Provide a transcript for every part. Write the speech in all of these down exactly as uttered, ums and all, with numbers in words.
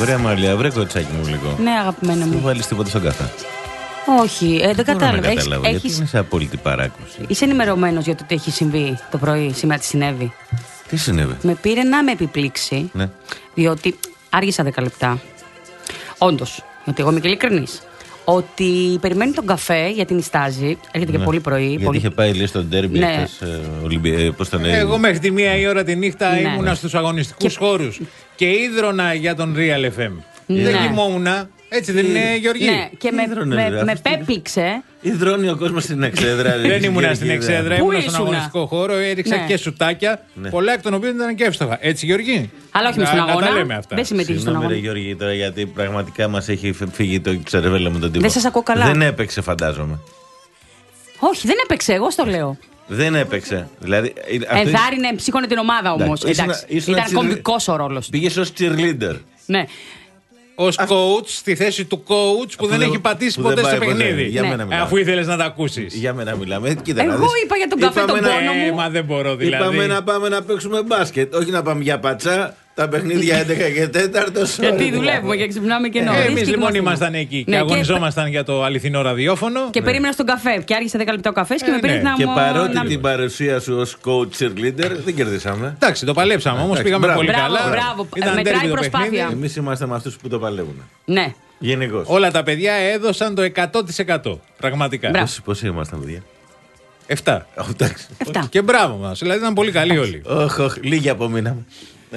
βρε Μαλία, βρε κοτσάκι μου λίγο. Ναι, αγαπημένα μου. Δεν βάλεις τίποτα στον καφέ. Όχι, ε, δεν κατάλαβα. Έχεις, έχεις... γιατί είναι σε απόλυτη παράκουση. Είσαι ενημερωμένος για το τι έχει συμβεί το πρωί, σήμερα τι συνέβη? Τι συνέβη? Με πήρε να με επιπλήξει, ναι. διότι άργησα δέκα λεπτά. Όντως, γιατί εγώ είμαι και ειλικρινής. Ότι περιμένει τον καφέ για την Ιστάζη. Έρχεται ναι. και πολύ πρωί. Γιατί πολύ... είχε πάει λέει στον ντέρμπι. Ναι. ε, πώς τον λέει. Εγώ μέχρι τη μία η ώρα τη νύχτα ναι. ήμουνα ναι. στους αγωνιστικούς και... χώρους και ίδρωνα για τον Real εφ εμ. Ναι. Δεν κοιμόμουνα. Έτσι δεν είναι, Γεωργή? Ναι, και με, με, με, με πέπληξε. Υδρώνει ο κόσμος στην εξέδρα. Δεν ήμουνα στην εξέδρα, ήμουνα στον αγωνιστικό χώρο, έριξα ναι. και σουτάκια. Ναι. Πολλά εκ των οποίων ήταν και εύστοχα. Έτσι, Γεωργή? Αλλά όχι με στον αγώνα. Δεν συμμετείχε στον αγώνα. Συγγνώμη, Γεωργή, τώρα γιατί πραγματικά μας έχει φύγει το ξερεβέλα με τον τύπο. Δεν σας ακούω καλά. Δεν έπαιξε, φαντάζομαι. Όχι, δεν έπαιξε, εγώ στο λέω. Δεν έπαιξε. Δηλαδή, ενθάρρυνε, ψύχωνε την ομάδα όμως. Ήταν κομβικός ο ρόλος. Πήγες ως cheerleader. Ναι. Ως coach, στη θέση του coach που, που δεν, δεν έχει πατήσει ποτέ σε παιχνίδι. Ναι. Αφού ήθελες να τα ακούσεις. Για μένα μιλάμε. Κοίτα, εγώ δεις, είπα για τον καφέ τον πόνο μου. Ε, μα δεν μπορώ δηλαδή. Είπαμε να πάμε να παίξουμε μπάσκετ. Όχι να πάμε για πατσά. Τα παιχνίδια έντεκα και τέταρτο. Γιατί δουλεύουμε και ξυπνάμε και νωρίς. Ε, Εμείς λοιπόν ήμασταν εκεί και αγωνιζόμασταν για το αληθινό ραδιόφωνο. Και περίμενα στον καφέ. Και άργησε δέκα λεπτά ο καφές και με πήρε να μου. Και παρότι την παρουσία σου ως coach cheerleader δεν κερδίσαμε. Εντάξει, το παλέψαμε όμως, πήγαμε πολύ καλά. Μπράβο, μετράει προσπάθεια. Εμείς είμαστε με αυτούς που το παλεύουν. Ναι. Γενικώς. Όλα τα παιδιά έδωσαν το εκατό τοις εκατό. Πραγματικά. Πόσοι ήμασταν, παιδιά? Εφτά. Εφτά. Και μπράβο μας. Δηλαδή ήταν πολύ καλοί όλοι. Όχι, όχι, λίγοι απομείναμε.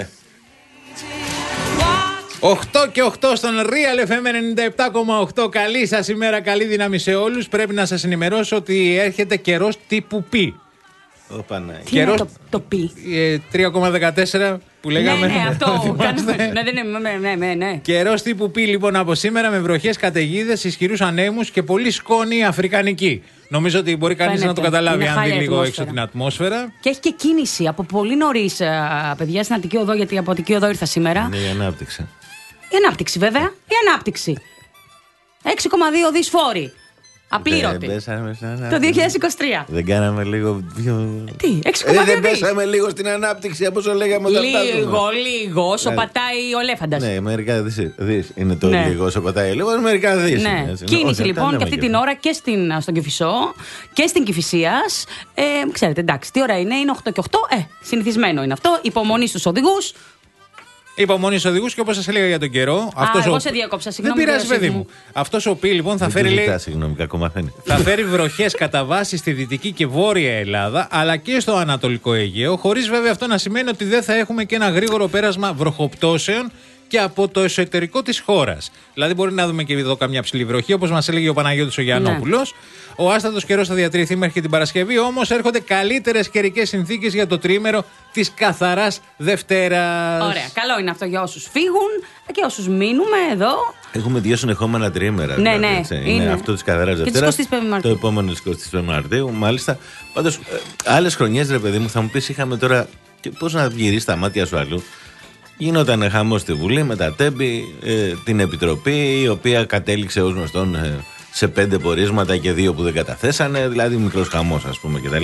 οκτώ και οκτώ στον Real εφ εμ ενενήντα επτά κόμμα οκτώ. Καλή σας ημέρα, καλή δύναμη σε όλους. Πρέπει να σας ενημερώσω ότι έρχεται καιρός τύπου π. Τι καιρός... είναι το, το π? τρία κόμμα δεκατέσσερα που λέγαμε. Ναι, ναι, αυτό. ναι, ναι, ναι. Καιρός τύπου π λοιπόν από σήμερα, με βροχές, καταιγίδες, ισχυρούς ανέμους και πολύ σκόνη αφρικανική. Νομίζω ότι μπορεί κανείς να το καταλάβει αν δει λίγο έξω την ατμόσφαιρα. Και έχει και κίνηση από πολύ νωρίς, παιδιά, στην Αττική Οδό, γιατί από Αττική Οδό ήρθα σήμερα. Είναι η ανάπτυξη. Η ανάπτυξη, βέβαια. Η ανάπτυξη. έξι κόμμα δύο δις φόροι. Απλήρωτη. Το δύο χιλιάδες είκοσι τρία. Δεν κάναμε λίγο πιο. Τι, έξι κόμμα δύο ε, δεν πέσαμε λίγο στην ανάπτυξη από όσο λέγαμε όταν φτάσουμε. Λίγο, λίγο, όσο πατάει ο ελέφαντας. Ναι, μερικά δις είναι το ναι. λίγο όσο πατάει λίγο, μερικά δις. Ναι. Είναι, κίνηση όχι, λοιπόν και αυτή την ώρα και στην, στον Κηφισό και στην Κηφισίας. Ε, ξέρετε, εντάξει, τι ώρα είναι, είναι οκτώ και οκτώ. Ε, συνηθισμένο είναι αυτό. Υπομονή στους οδηγούς. Υπομονή στους οδηγούς και όπως σας έλεγα για τον καιρό. Α, αυτός εγώ ο... σε διάκοψα, συγγνώμη. Δεν πειράζει, παιδί μου. Αυτός ο Πι λοιπόν θα φέρει. Λέει... Συγγνώμη, θα φέρει βροχές κατά βάση στη δυτική και βόρεια Ελλάδα, αλλά και στο Ανατολικό Αιγαίο. Χωρίς βέβαια αυτό να σημαίνει ότι δεν θα έχουμε και ένα γρήγορο πέρασμα βροχοπτώσεων και από το εσωτερικό της χώρας. Δηλαδή, μπορεί να δούμε και εδώ καμιά ψηλή βροχή, όπως μας έλεγε ο Παναγιώτης ο Γιαννόπουλος. Ναι. Ο άστατος καιρός θα διατηρηθεί μέχρι και την Παρασκευή, όμως έρχονται καλύτερες καιρικές συνθήκες για το τρίμερο της καθαράς Δευτέρας. Ωραία. Καλό είναι αυτό για όσους φύγουν και όσους μείνουμε εδώ. Έχουμε δύο συνεχόμενα τρίμερα. Ναι, δηλαδή, ναι. Είναι, είναι αυτό της καθαράς Δευτέρας. Το επόμενο της εικοστής πέμπτης Μαρτίου. Μάλιστα. Πάντως, ε, άλλες χρονιές, ρε παιδί μου, θα μου πεις, είχαμε τώρα. Και πώς να γυρίσει τα μάτια σου αλλού. Γινόταν χαμός στη Βουλή με τα τέμπη, ε, την Επιτροπή, η οποία κατέληξε ως γνωστόν ε, σε πέντε πορίσματα και δύο που δεν καταθέσανε, δηλαδή μικρός χαμός, ας πούμε, κτλ.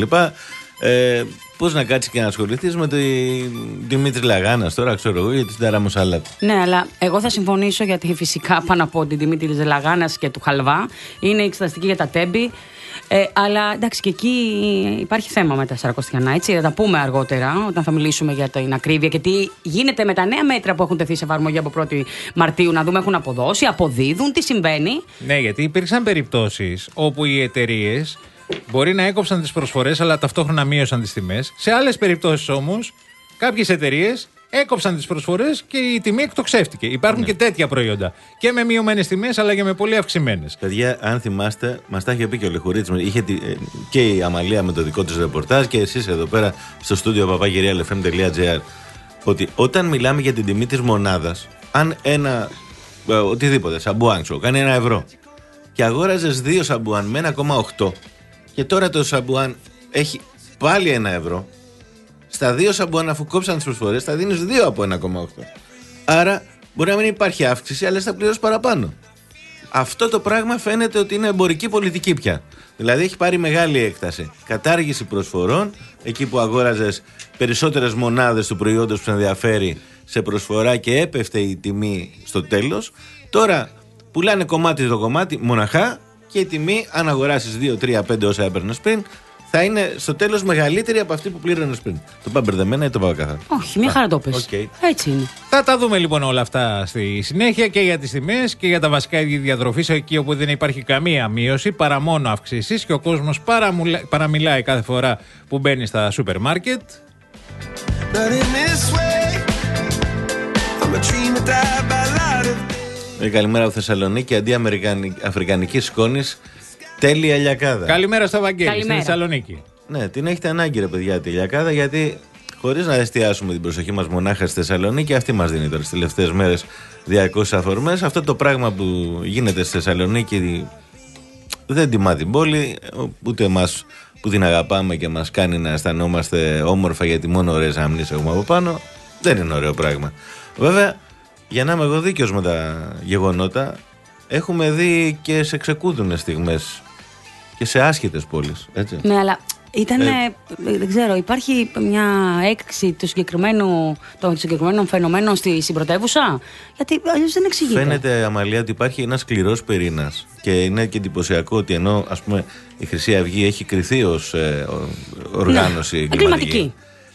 Ε, πώς να κάτσεις και να ασχοληθείς με τη Δημήτρη Λαγάνας τώρα, ξέρω εγώ, για την Ταραμοσάλατα. Ναι, αλλά εγώ θα συμφωνήσω, γιατί φυσικά πάνω από την Δημήτρη Λαγάνας και του Χαλβά είναι η εξεταστική για τα τέμπη. Ε, αλλά εντάξει, και εκεί υπάρχει θέμα με τα Σαρακοστιανά, έτσι. Θα τα πούμε αργότερα όταν θα μιλήσουμε για την ακρίβεια και τι γίνεται με τα νέα μέτρα που έχουν τεθεί σε εφαρμογή από πρώτη Μαρτίου. Να δούμε, έχουν αποδώσει, αποδίδουν, τι συμβαίνει. Ναι, γιατί υπήρξαν περιπτώσεις όπου οι εταιρείες μπορεί να έκοψαν τις προσφορές, αλλά ταυτόχρονα μείωσαν τις τιμές. Σε άλλες περιπτώσεις όμως, κάποιες εταιρείες έκοψαν τις προσφορές και η τιμή εκτοξεύτηκε. Υπάρχουν ναι. και τέτοια προϊόντα. Και με μειωμένες τιμές, αλλά και με πολύ αυξημένες. Παιδιά, αν θυμάστε, μας τα είχε πει και ο Λεχουρίτης. Είχε και η Αμαλία με το δικό της ρεπορτάζ και εσείς εδώ πέρα στο στούντιο παπάκυ ρεάλ εφ εμ τελεία τζι άρ. Ότι όταν μιλάμε για την τιμή της μονάδας, αν ένα. Ε, οτιδήποτε, σαμπουάν σου, κάνει ένα ευρώ. Και αγόραζες δύο σαμπουάν με ένα κόμμα οκτώ. Και τώρα το σαμπουάν έχει πάλι ένα ευρώ. Στα δύο σαμπουάν, αφού κόψαν τις προσφορές, θα δίνεις δύο από ένα κόμμα οκτώ. Άρα μπορεί να μην υπάρχει αύξηση, αλλά θα πληρώσεις παραπάνω. Αυτό το πράγμα φαίνεται ότι είναι εμπορική πολιτική πια. Δηλαδή έχει πάρει μεγάλη έκταση. Κατάργηση προσφορών, εκεί που αγόραζες περισσότερες μονάδες του προϊόντος που σε ενδιαφέρει, σε προσφορά και έπεφτε η τιμή στο τέλος. Τώρα πουλάνε κομμάτι το κομμάτι μοναχά και η τιμή, αν αγοράσεις δύο, τρία, πέντε όσα έπαιρνες πριν, θα είναι στο τέλος μεγαλύτερη από αυτή που πλήρωνες πριν. Το πάω μπερδεμένα ή το πάω καθαρά? Όχι, μια χαρά το πες. Okay. Έτσι είναι. Θα τα δούμε λοιπόν όλα αυτά στη συνέχεια και για τις τιμές και για τα βασικά είδη διατροφής, εκεί όπου δεν υπάρχει καμία μείωση παρά μόνο αυξήσεις και ο κόσμος παραμουλα... παραμιλάει κάθε φορά που μπαίνει στα σούπερ μάρκετ. Ε, καλημέρα από Θεσσαλονίκη, αντί αφρικανικής σκόνης, τέλεια λιακάδα. Καλημέρα στο Βαγγέλη, Καλημέρα. στη Θεσσαλονίκη. Ναι, την έχετε ανάγκη ρε παιδιά τη λιακάδα, γιατί χωρίς να εστιάσουμε την προσοχή μας μονάχα στη Θεσσαλονίκη, αυτή μας δίνει τώρα στις τελευταίες μέρες διακόσιες αφορμές. Αυτό το πράγμα που γίνεται στη Θεσσαλονίκη δεν τιμά την πόλη, ούτε εμάς που την αγαπάμε και μας κάνει να αισθανόμαστε όμορφα, γιατί μόνο ωραίες άμνες έχουμε από πάνω. Δεν είναι ωραίο πράγμα. Βέβαια, για να είμαι εγώ δίκαιος με τα γεγονότα, έχουμε δει και σε ξεκούδουνες στιγμές και σε άσχετες πόλεις, έτσι. Ναι, αλλά ήταν. Ε, δεν ξέρω, υπάρχει μια έκρηξη του συγκεκριμένου, των συγκεκριμένων φαινομένων στη στην πρωτεύουσα. Γιατί αλλιώς δεν εξηγείται. Φαίνεται, Αμαλία, ότι υπάρχει ένας σκληρός πυρήνας και είναι και εντυπωσιακό ότι ενώ, ας πούμε, η Χρυσή Αυγή έχει κριθεί ως ε, οργάνωση Ναι, εγκληματική, εγκληματική.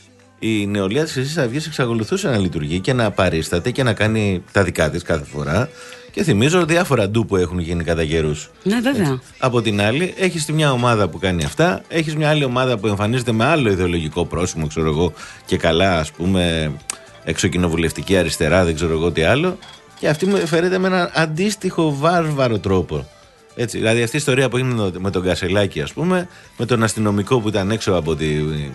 η νεολαία της Χρυσής Αυγής εξακολουθούσε να λειτουργεί και να παρίσταται και να κάνει τα δικά της κάθε φορά. Και θυμίζω διάφορα ντου που έχουν γίνει κατά καιρούς. Ναι, βέβαια. Έτσι. Από την άλλη, έχεις τη μια ομάδα που κάνει αυτά, έχεις μια άλλη ομάδα που εμφανίζεται με άλλο ιδεολογικό πρόσημο, ξέρω εγώ, και καλά, ας πούμε, εξοκοινοβουλευτική αριστερά, δεν ξέρω εγώ τι άλλο. Και αυτή φέρεται με έναν αντίστοιχο βάρβαρο τρόπο. Έτσι, δηλαδή αυτή η ιστορία που έγινε με τον Κασελάκη, ας πούμε, με τον αστυνομικό που ήταν έξω από, τη,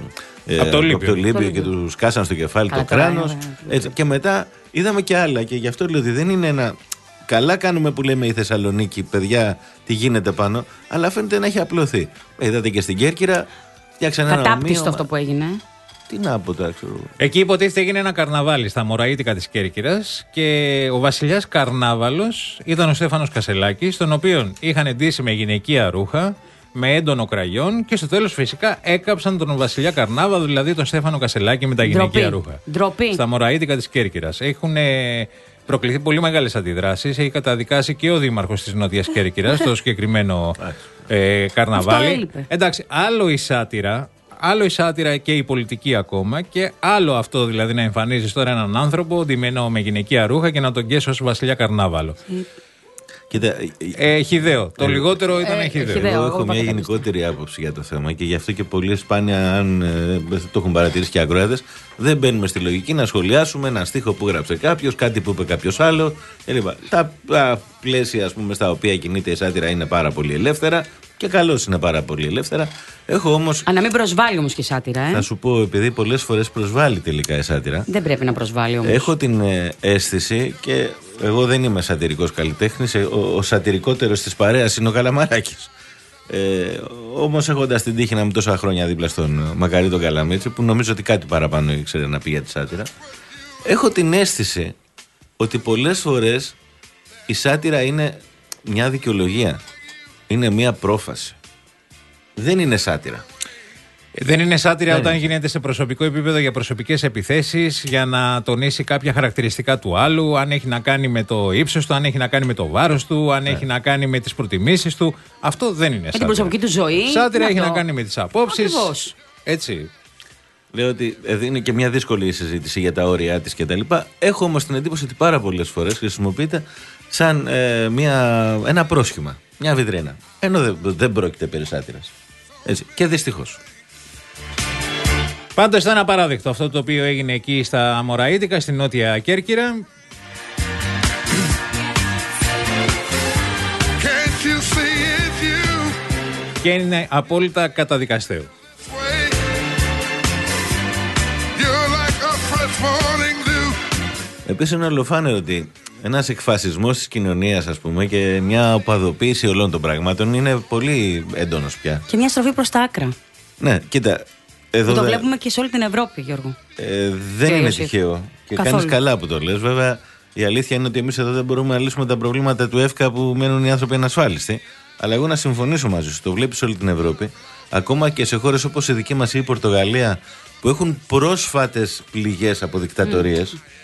ε, από το Λίμπιο, από το Λίμπιο και του σκάσαν στο κεφάλι Καλά, το τώρα, κράνος. ναι, ναι. Έτσι, και μετά είδαμε και άλλα. Και γι' αυτό λέω ότι δεν είναι ένα. Καλά κάνουμε που λέμε η Θεσσαλονίκη, παιδιά, τι γίνεται πάνω, αλλά φαίνεται να έχει απλωθεί. Είδατε και στην Κέρκυρα, φτιάξανε ένα Κατάπτυστο ομοίωμα. αυτό που έγινε. Τι να πω τώρα, ξέρω εγώ. Εκεί υποτίθεται έγινε ένα καρναβάλι στα Μωραΐτικα της Κέρκυρας και ο βασιλιάς Καρνάβαλος ήταν ο Στέφανος Κασελάκης, τον οποίον είχαν ντύσει με γυναικεία ρούχα, με έντονο κραγιόν και στο τέλος φυσικά έκαψαν τον βασιλιά Καρνάβαλο, δηλαδή τον Στέφανο Κασελάκη με τα Ντροπή. γυναικεία ρούχα. Ντροπή. Στα Μωραΐτικα της Κέρκυρας. Έχουν προκληθεί πολύ μεγάλες αντιδράσεις. Έχει καταδικάσει και ο δήμαρχος της Νότιας Κέρκυρας το συγκεκριμένο ε, καρναβάλι. Αυτό έλειπε. Εντάξει, άλλο η σάτυρα. Άλλο η σάτυρα και η πολιτική ακόμα, και άλλο αυτό δηλαδή να εμφανίζεις τώρα έναν άνθρωπο ντυμένο με γυναικεία ρούχα και να τον καίσεις ως βασιλιά Καρνάβαλο. Κοίτα, Ε, χυδαίο. Το λιγότερο ήταν ε, χυδαίο. χυδαίο. εγώ εγώ έχω είπα μια και γενικότερη άποψη για το θέμα και γι' αυτό και πολύ σπάνια, αν ε, το έχουν παρατηρήσει και οι ακροάτες, δεν μπαίνουμε στη λογική να σχολιάσουμε ένα στίχο που γράψε κάποιος, κάτι που είπε κάποιος άλλο κλπ. Τα, τα πλαίσια, ας πούμε, στα οποία κινείται η σάτυρα είναι πάρα πολύ ελεύθερα και καλώς είναι πάρα πολύ ελεύθερα. Έχω όμως. Α, να μην προσβάλλει όμως και η σάτυρα, ε. Θα σου πω, επειδή πολλές φορές προσβάλλει τελικά η σάτυρα. Δεν πρέπει να προσβάλλει όμως. Έχω την ε, αίσθηση, και εγώ δεν είμαι σατυρικός καλλιτέχνης, ε, ο, ο σατυρικότερος της παρέας είναι ο Καλαμαράκης. Ε, όμως έχοντας την τύχη να είμαι τόσα χρόνια δίπλα στον ε, Μακαρί τον Καλαμίτσι, που νομίζω ότι κάτι παραπάνω ήξερε να πει για τη σάτυρα, έχω την αίσθηση ότι πολλές φορές η σάτυρα είναι μια δικαιολογία. Είναι μια πρόφαση. Δεν είναι σάτυρα. Δεν είναι σάτυρα Δεν όταν είναι. γίνεται σε προσωπικό επίπεδο για προσωπικές επιθέσεις, για να τονίσει κάποια χαρακτηριστικά του άλλου, αν έχει να κάνει με το ύψος του, αν έχει να κάνει με το βάρος του, αν έχει να κάνει με τις προτιμήσεις του. Αυτό δεν είναι Με σάτυρα. την προσωπική του ζωή. Σάτυρα έχει αυτό. να κάνει με τις απόψεις. Ακριβώς. Έτσι. Λέω ότι εδώ είναι και μια δύσκολη συζήτηση για τα όρια της κτλ. Έχω όμως την εντύπωση ότι πάρα πολλές φορές χρησιμοποιείται σαν ε, μια, ένα πρόσχημα, μια βιτρίνα. Ενώ δεν, δεν πρόκειται περί σάτυρας. Έτσι. Και δυστυχώς. Πάντως ήταν απαράδεκτο αυτό το οποίο έγινε εκεί στα Μωραΐτικα, στην Νότια Κέρκυρα. Can't you see it, you Και είναι απόλυτα καταδικαστέο. sway? You're like a fresh morning dew. Επίσης είναι ολοφάνερο ότι ένας εκφασισμός της κοινωνίας, ας πούμε, και μια οπαδοποίηση όλων των πραγμάτων είναι πολύ έντονος πια. Και μια στροφή προς τα άκρα. Ναι, κοίτα. Εδώ Που το δε- βλέπουμε και σε όλη την Ευρώπη, Γιώργο. Ε, δεν Και είναι Ιωσήφ. τυχαίο. Και Καθόλου. κάνεις καλά που το λες. Βέβαια, η αλήθεια είναι ότι εμείς εδώ δεν μπορούμε να λύσουμε τα προβλήματα του ΕΦΚΑ που μένουν οι άνθρωποι ανασφάλιστοι. Αλλά εγώ να συμφωνήσω μαζί σου. Το βλέπεις όλη την Ευρώπη. Ακόμα και σε χώρες όπως η δική μας ή η Πορτογαλία, που έχουν πρόσφατες πληγές από δικτατορίες.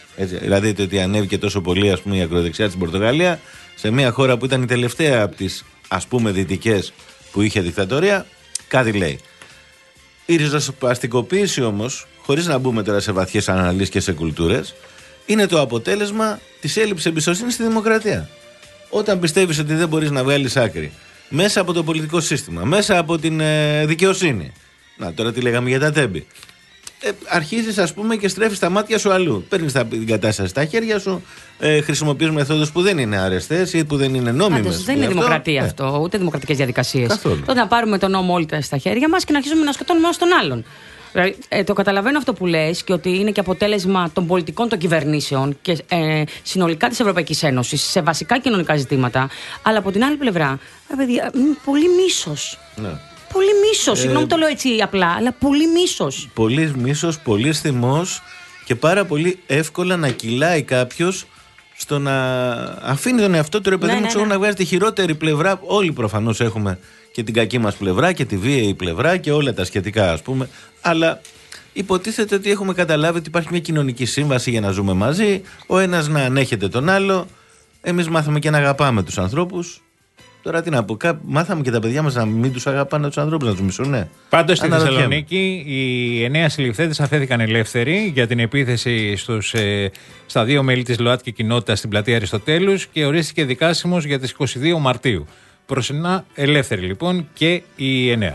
Έτσι, δηλαδή το ότι ανέβηκε τόσο πολύ, ας πούμε, η ακροδεξιά στην Πορτογαλία, σε μια χώρα που ήταν η τελευταία από τις, ας πούμε, δυτικές που είχε δικτατορία, κάτι λέει. Η ριζοσπαστικοποίηση όμως, χωρίς να μπούμε τώρα σε βαθιές αναλύσεις και σε κουλτούρες, είναι το αποτέλεσμα της έλλειψης εμπιστοσύνης στη δημοκρατία. Όταν πιστεύεις ότι δεν μπορείς να βγάλεις άκρη μέσα από το πολιτικό σύστημα, μέσα από την ε, δικαιοσύνη. Να, τώρα τι λέγαμε για τα τέμπη. Ε, αρχίζεις, ας πούμε, και στρέφεις τα μάτια σου αλλού. Παίρνεις την κατάσταση στα χέρια σου, ε, χρησιμοποιείς μεθόδους που δεν είναι αρεστές ή που δεν είναι νόμιμες. Πάντως δεν είναι αυτό. δημοκρατία ε. αυτό, ούτε δημοκρατικές διαδικασίες. Καθόλου. Τότε να πάρουμε τον νόμο όλοι στα χέρια μας και να αρχίσουμε να σκοτώνουμε ένας τον άλλον. Ε, το καταλαβαίνω αυτό που λες και ότι είναι και αποτέλεσμα των πολιτικών των κυβερνήσεων και ε, συνολικά της Ευρωπαϊκής Ένωσης σε βασικά κοινωνικά ζητήματα. Αλλά από την άλλη πλευρά, ε, παιδιά, πολύ μίσος. Ναι. Πολύ μίσος. Ε, Συγγνώμη, το λέω έτσι απλά, αλλά πολύ μίσος. Πολύ μίσος, πολύ θυμός και πάρα πολύ εύκολα να κυλάει κάποιος στο να αφήνει τον εαυτό του, ρε παιδί Ναι, μου, ναι, ναι. να βγάζει τη χειρότερη πλευρά. Όλοι προφανώς έχουμε και την κακή μας πλευρά και τη βίαιη πλευρά και όλα τα σχετικά, ας πούμε. Αλλά υποτίθεται ότι έχουμε καταλάβει ότι υπάρχει μια κοινωνική σύμβαση για να ζούμε μαζί, ο ένας να ανέχεται τον άλλο. Εμείς μάθαμε και να αγαπάμε τους ανθρώπους. Τώρα τι να πω, κά- μάθαμε και τα παιδιά μας να μην τους αγαπάνε τους ανθρώπους, να τους μισούν, ναι. Πάντως στη Αναρωτιέμαι. Θεσσαλονίκη οι εννέα συλληφθέντες αφέθηκαν ελεύθεροι για την επίθεση στους, ε, στα δύο μέλη της ΛΟΑΤΚΙ κοινότητας στην πλατεία Αριστοτέλους και ορίστηκε δικάσιμος για τις είκοσι δύο Μαρτίου. Προσωρινά ελεύθεροι λοιπόν και οι εννέα.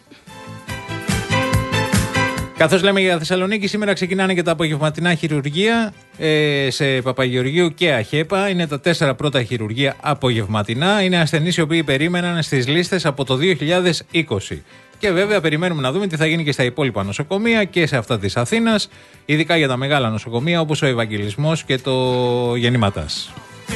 Καθώς λέμε για Θεσσαλονίκη, σήμερα ξεκινάνε και τα απογευματινά χειρουργεία ε, σε Παπαγεωργίου και Αχέπα. Είναι τα τέσσερα πρώτα χειρουργεία απογευματινά. Είναι ασθενείς οι οποίοι περίμεναν στις λίστες από το δύο χιλιάδες είκοσι. Και βέβαια περιμένουμε να δούμε τι θα γίνει και στα υπόλοιπα νοσοκομεία και σε αυτά της Αθήνας, ειδικά για τα μεγάλα νοσοκομεία όπως ο Ευαγγελισμός και το Γεννηματάς.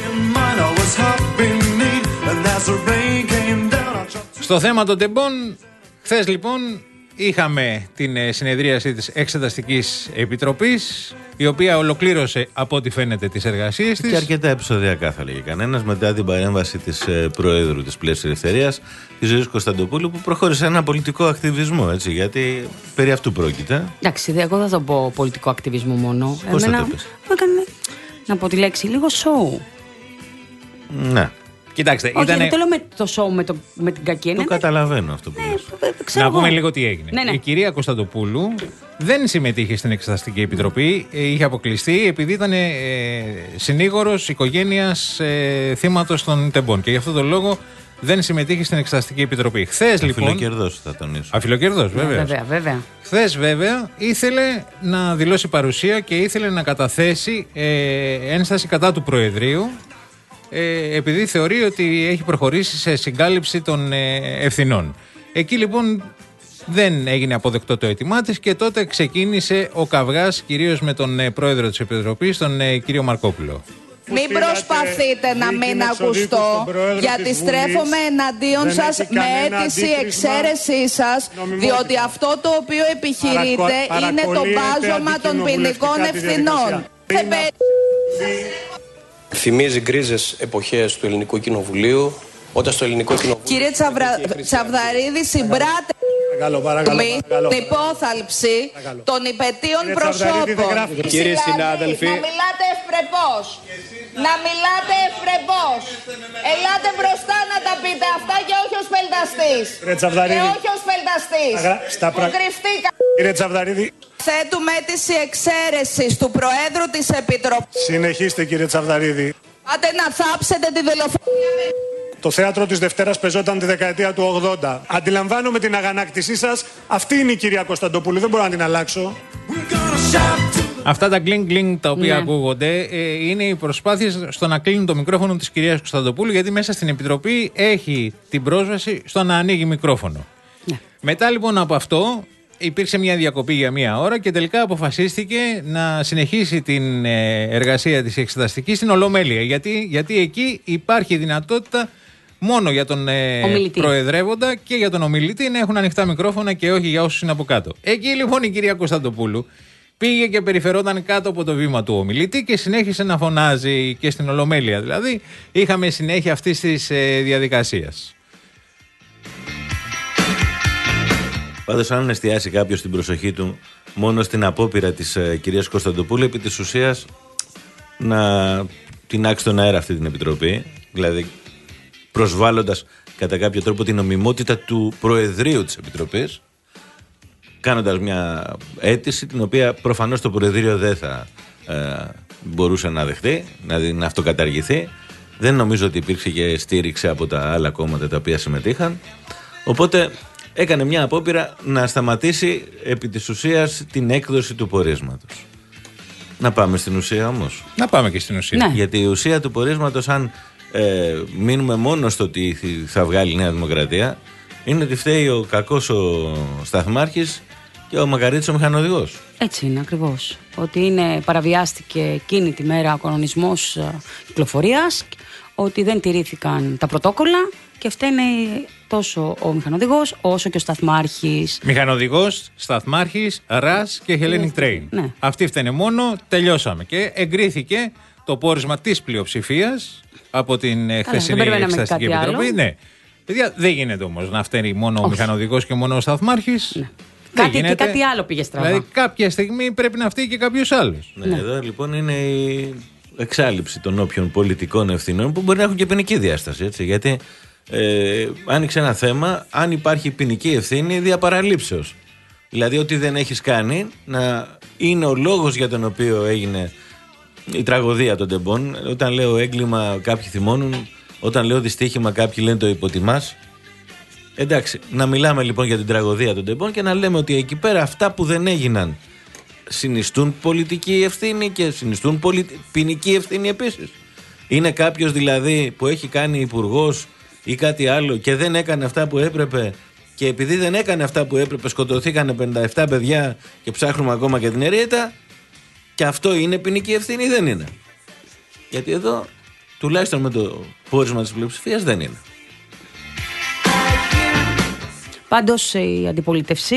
Στο θέμα των τεμπών, χθες λοιπόν είχαμε την ε, συνεδρίαση της Εξεταστικής Επιτροπής, η οποία ολοκλήρωσε από ό,τι φαίνεται τις εργασίες της. Και αρκετά επεισοδιακά θα λέγει κανένας, μετά την παρέμβαση της ε, Προέδρου της Πλεύσης Ελευθερίας, της Ζωής Κωνσταντοπούλου, που προχώρησε ένα πολιτικό ακτιβισμό, έτσι, γιατί περί αυτού πρόκειται. Εντάξει, δε, εγώ δεν θα το πω πολιτικό ακτιβισμό μόνο. Πώς θα Εμένα το πεις? μου έκανε, να πω τη λέξη, λίγο show. Ναι, Κοιτάξτε, Όχι, ήτανε... δεν το λέω με το show, με, το, με την κακή το έννοια. καταλαβαίνω αυτό που Ε, λες. ε, ε, ξέρω Να πούμε εγώ. λίγο τι έγινε. Ναι, ναι. Η κυρία Κωνσταντοπούλου δεν συμμετείχε στην Εξεταστική Επιτροπή, ε, είχε αποκλειστεί επειδή ήταν ε, συνήγορος οικογένειας ε, θύματος των τεμπών. Και γι' αυτό τον λόγο δεν συμμετείχε στην Εξεταστική Επιτροπή. Χθες λοιπόν. Αφιλοκερδός θα τονίσω. Αφιλοκερδός, Ναι, βέβαια. βέβαια, βέβαια. Χθες βέβαια ήθελε να δηλώσει παρουσία και ήθελε να καταθέσει ε, ένσταση κατά του Προεδρείου, ε, επειδή θεωρεί ότι έχει προχωρήσει σε συγκάλυψη των ε, ευθυνών. Εκεί λοιπόν δεν έγινε αποδεκτό το αίτημά της και τότε ξεκίνησε ο καυγάς, κυρίως με τον ε, Πρόεδρο της Επιτροπής, τον ε, κύριο Μαρκόπουλο. Μην προσπαθείτε να μην ακουστώ, γιατί στρέφομαι εναντίον σας με αίτηση εξαίρεσή σας, διότι αυτό το οποίο επιχειρείτε είναι το μπάζωμα των ποινικών ευθυνών. Θυμίζει γκρίζες εποχές του Ελληνικού Κοινοβουλίου, όταν στο Ελληνικό Κοινοβούλιο... Κύριε Τσαβρα... Τσαβδαρίδη, συμπράτε την υπόθαλψη των υπετίων προσώπων. Κύριε Δηλαδή, συνάδελφοι. να μιλάτε ευπρεπώς. Να μιλάτε ευπρεπώς. Ελάτε μπροστά να τα πείτε αυτά και όχι ως πελταστής. Και όχι ως πελταστής. Που κρυφτήκα. Κύριε Τσαβδαρίδη. Θέτουμε αίτηση εξαίρεσης του Προέδρου της Επιτροπής. Συνεχίστε, κύριε Τσαβδαρίδη. Πάτε να θάψετε τη δολοφονία. Το θέατρο της Δευτέρας πεζόταν τη δεκαετία του ογδόντα. Αντιλαμβάνομαι την αγανάκτησή σας. Αυτή είναι η κυρία Κωνσταντοπούλου. Δεν μπορώ να την αλλάξω. Αυτά τα γκλινγκ γκλινγκ τα οποία Ναι. ακούγονται ε, είναι οι προσπάθειες στο να κλείνουν το μικρόφωνο της κυρίας Κωνσταντοπούλου, γιατί μέσα στην Επιτροπή έχει την πρόσβαση στο να ανοίγει μικρόφωνο. Ναι. Μετά λοιπόν από αυτό υπήρξε μια διακοπή για μία ώρα και τελικά αποφασίστηκε να συνεχίσει την ε, εργασία της εξεταστικής στην Ολομέλεια. Γιατί, γιατί εκεί υπάρχει δυνατότητα μόνο για τον ε, Ομιλητή. προεδρεύοντα και για τον ομιλητή να έχουν ανοιχτά μικρόφωνα και όχι για όσους είναι από κάτω. Εκεί λοιπόν η κυρία Κωνσταντοπούλου πήγε και περιφερόταν κάτω από το βήμα του ομιλητή και συνέχισε να φωνάζει και στην Ολομέλεια. Δηλαδή είχαμε συνέχεια αυτής της ε, διαδικασίας. Πάντως, αν εστιάσει κάποιος την προσοχή του μόνο στην απόπειρα της ε, κυρίας Κωνσταντοπούλου, επί της ουσίας να τεινάξει τον αέρα αυτή την επιτροπή, δηλαδή προσβάλλοντας κατά κάποιο τρόπο την νομιμότητα του Προεδρείου της Επιτροπής, κάνοντας μια αίτηση την οποία προφανώς το Προεδρείο δεν θα ε, μπορούσε να δεχτεί, να, να αυτοκαταργηθεί. Δεν νομίζω ότι υπήρξε και στήριξη από τα άλλα κόμματα τα οποία συμμετείχαν. Οπότε έκανε μια απόπειρα να σταματήσει επί της ουσίας την έκδοση του πορίσματος. Να πάμε στην ουσία όμως. Να πάμε και στην ουσία. Ναι. Γιατί η ουσία του πορίσματος, αν ε, μείνουμε μόνο στο τι θα βγάλει η Νέα Δημοκρατία, είναι ότι φταίει ο κακός ο σταθμάρχης και ο Μακαρίτης ο μηχανοδηγός. Έτσι είναι ακριβώς. Ότι είναι, παραβιάστηκε εκείνη τη μέρα ο κανονισμός κυκλοφορίας, ότι δεν τηρήθηκαν τα πρωτόκολλα και φταίνε τόσο ο μηχανοδηγός όσο και ο σταθμάρχης. Μηχανοδηγός, σταθμάρχης, ΡΑΣ και Hellenic Train. Ναι. Αυτοί φταίνε μόνο, τελειώσαμε. Και εγκρίθηκε το πόρισμα της πλειοψηφίας από την χθεσινή Εξεταστική Επιτροπή. Ναι. Παιδιά, δεν γίνεται όμως να φταίνει μόνο Όχι. ο μηχανοδηγός και μόνο ο σταθμάρχης. Ναι. Κάτι, και κάτι άλλο πήγε στραβά. Δηλαδή κάποια στιγμή πρέπει να φταίει και κάποιος άλλος. Ναι, ναι. Εδώ λοιπόν είναι η εξάλληψη των όποιων πολιτικών ευθυνών που μπορεί να έχουν και ποινική διάσταση. Έτσι, γιατί ε, άνοιξε ένα θέμα αν υπάρχει ποινική ευθύνη δια παραλήψεως. Δηλαδή ότι δεν έχεις κάνει να είναι ο λόγος για τον οποίο έγινε η τραγωδία των τεμπών. Όταν λέω έγκλημα κάποιοι θυμώνουν, όταν λέω δυστύχημα κάποιοι λένε το υποτιμάς. Εντάξει, να μιλάμε λοιπόν για την τραγωδία των τεμπών και να λέμε ότι εκεί πέρα αυτά που δεν έγιναν συνιστούν πολιτική ευθύνη και συνιστούν πολι... ποινική ευθύνη επίσης. Είναι κάποιος δηλαδή που έχει κάνει υπουργός ή κάτι άλλο και δεν έκανε αυτά που έπρεπε, και επειδή δεν έκανε αυτά που έπρεπε σκοτωθήκανε πενήντα επτά παιδιά και ψάχνουμε ακόμα και την ερήτα, και αυτό είναι ποινική ευθύνη ή δεν είναι? Γιατί εδώ τουλάχιστον με το πόρισμα της πλειοψηφίας δεν είναι. Πάντως η αντιπολίτευση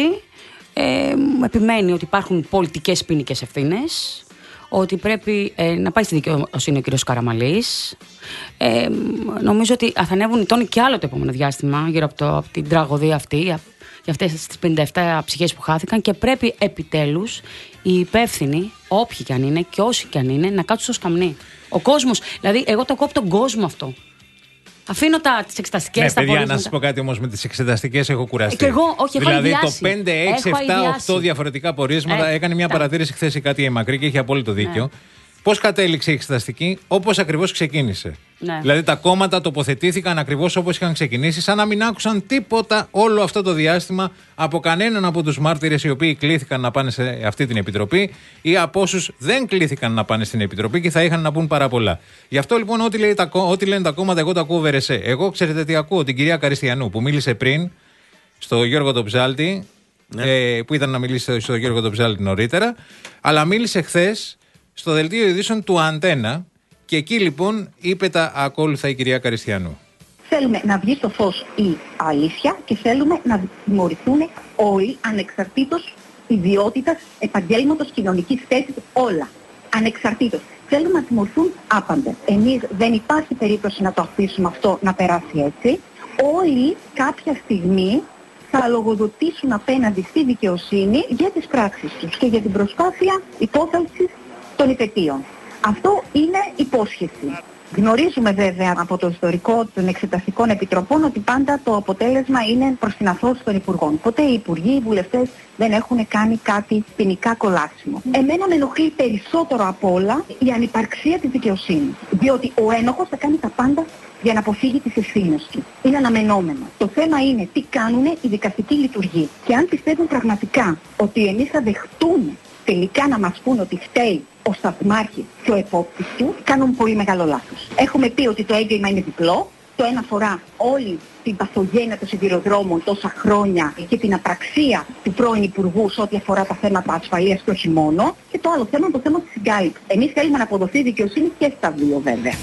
ε, επιμένει ότι υπάρχουν πολιτικές ποινικές ευθύνες, ότι πρέπει ε, να πάει στη δικαιοσύνη ο κ. Καραμαλής. Ε, νομίζω ότι θα ανέβουν οι τόνοι και άλλο το επόμενο διάστημα γύρω από, το, από την τραγωδία αυτή, για, για αυτές τις πενήντα επτά ψυχές που χάθηκαν, και πρέπει επιτέλους οι υπεύθυνοι, όποιοι κι αν είναι και όσοι κι αν είναι, να κάτσουν στο σκαμνί. Ο κόσμος, δηλαδή εγώ το κόπτω τον κόσμο αυτό. Αφήνω τις εξεταστικές. Ναι, τα παιδιά, πορίσματα. να σας πω κάτι όμως, με τις εξεταστικές έχω κουραστεί. Και εγώ, όχι, έχω δηλαδή αηδιάσει. το πέντε, έξι, Έχω επτά, αηδιάσει. οκτώ διαφορετικά πορίσματα. Ε, έκανε μια τα. παρατήρηση χθες η Κάτια η Μακρύ και έχει απόλυτο δίκιο. Ναι. Πώς κατέληξε η εξεταστική? Όπως ακριβώς ξεκίνησε. Ναι. Δηλαδή τα κόμματα τοποθετήθηκαν ακριβώς όπως είχαν ξεκινήσει, σαν να μην άκουσαν τίποτα όλο αυτό το διάστημα από κανέναν από τους μάρτυρες οι οποίοι κλήθηκαν να πάνε σε αυτή την επιτροπή ή από όσους δεν κλήθηκαν να πάνε στην επιτροπή και θα είχαν να πούν πάρα πολλά. Γι' αυτό λοιπόν, ό,τι, λέει, τα, ό,τι λένε τα κόμματα, εγώ το ακούω βερεσέ. Εγώ ξέρετε τι ακούω? Την κυρία Καριστιανού που μίλησε πριν στο Γιώργο τον Ψάλτη, ναι. ε, που ήταν να μιλήσει στο Γιώργο τον Ψάλτη νωρίτερα, αλλά μίλησε χθες στο δελτίο ειδήσεων του Αντένα, και εκεί λοιπόν είπε τα ακόλουθα η κυρία Καριστιανού. Θέλουμε να βγει στο φως η αλήθεια και θέλουμε να τιμωρηθούν όλοι, ανεξαρτήτως ιδιότητας, επαγγέλματος, κοινωνικής θέσης, όλα. Ανεξαρτήτως. Θέλουμε να τιμωρηθούν άπαντε. Εμείς δεν υπάρχει περίπτωση να το αφήσουμε αυτό να περάσει έτσι. Όλοι κάποια στιγμή θα λογοδοτήσουν απέναντι στη δικαιοσύνη για τις πράξεις τους και για την προσπάθεια υπόθαλψης των υπετίων. Αυτό είναι υπόσχεση. Γνωρίζουμε βέβαια από το ιστορικό των εξεταστικών επιτροπών ότι πάντα το αποτέλεσμα είναι προς την αθώωση των υπουργών. Ποτέ οι υπουργοί, οι βουλευτές δεν έχουν κάνει κάτι ποινικά κολάσιμο. Εμένα με ενοχλεί περισσότερο απ' όλα η ανυπαρξία της δικαιοσύνης. Διότι ο ένοχος θα κάνει τα πάντα για να αποφύγει τις ευθύνες του. Είναι αναμενόμενο. Το θέμα είναι τι κάνουν οι δικαστικοί λειτουργοί. Και αν πιστεύουν πραγματικά ότι εμείς θα δεχτούμε τελικά να μας πούν ότι φταίει ο σταθμάρχης και ο επόπτης του, κάνουν πολύ μεγάλο λάθος. Έχουμε πει ότι το έγκλημα είναι διπλό. Το ένα αφορά όλη την παθογένεια των σιδηροδρόμων τόσα χρόνια και την απραξία του πρώην Υπουργού σε ό,τι αφορά τα θέματα ασφαλείας και όχι μόνο. Και το άλλο θέμα είναι το θέμα της συγκάλυψης. Εμείς θέλουμε να αποδοθεί δικαιοσύνη και στα δύο βέβαια.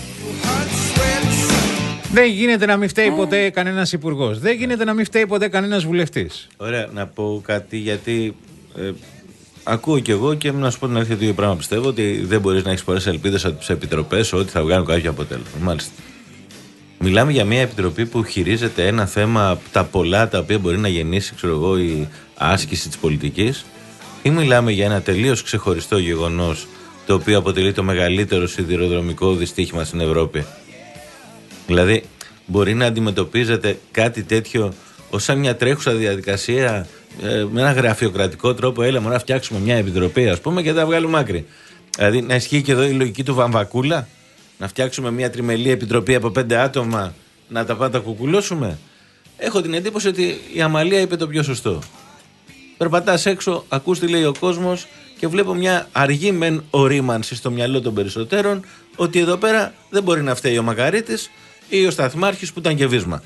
Δεν γίνεται να μην φταίει ποτέ κανένας υπουργός. Δεν γίνεται να μην φταίει ποτέ κανένας βουλευτής. Ωραία, να πω κάτι, γιατί ε, ακούω κι εγώ και να σου πω την αλήθεια, το ίδιο πράγμα πιστεύω, ότι δεν μπορείς να έχεις πολλές ελπίδες από τις επιτροπές ότι θα βγάλουν κάποιο αποτέλεσμα. Μάλιστα. Μιλάμε για μια επιτροπή που χειρίζεται ένα θέμα, τα πολλά τα οποία μπορεί να γεννήσει, ξέρω εγώ, η άσκηση της πολιτικής, ή μιλάμε για ένα τελείως ξεχωριστό γεγονός το οποίο αποτελεί το μεγαλύτερο σιδηροδρομικό δυστύχημα στην Ευρώπη. Δηλαδή, μπορεί να αντιμετωπίζετε κάτι τέτοιο ως σαν μια τρέχουσα διαδικασία, ε, με ένα γραφειοκρατικό τρόπο. Έλα, να φτιάξουμε μια επιτροπή, ας πούμε, και τα βγάλουμε άκρη. Δηλαδή, να ισχύει και εδώ η λογική του Βαμβακούλα, να φτιάξουμε μια τριμελή επιτροπή από πέντε άτομα, να τα πάντα κουκουλώσουμε. Έχω την εντύπωση ότι η Αμαλία είπε το πιο σωστό. Περπατάς έξω, ακούς τι λέει ο κόσμος και βλέπω μια αργή μεν ορίμανση στο μυαλό των περισσότερων ότι εδώ πέρα δεν μπορεί να φταίει ο Μακαρίτης ή ο Σταθμάρχης που ήταν και βίσμα.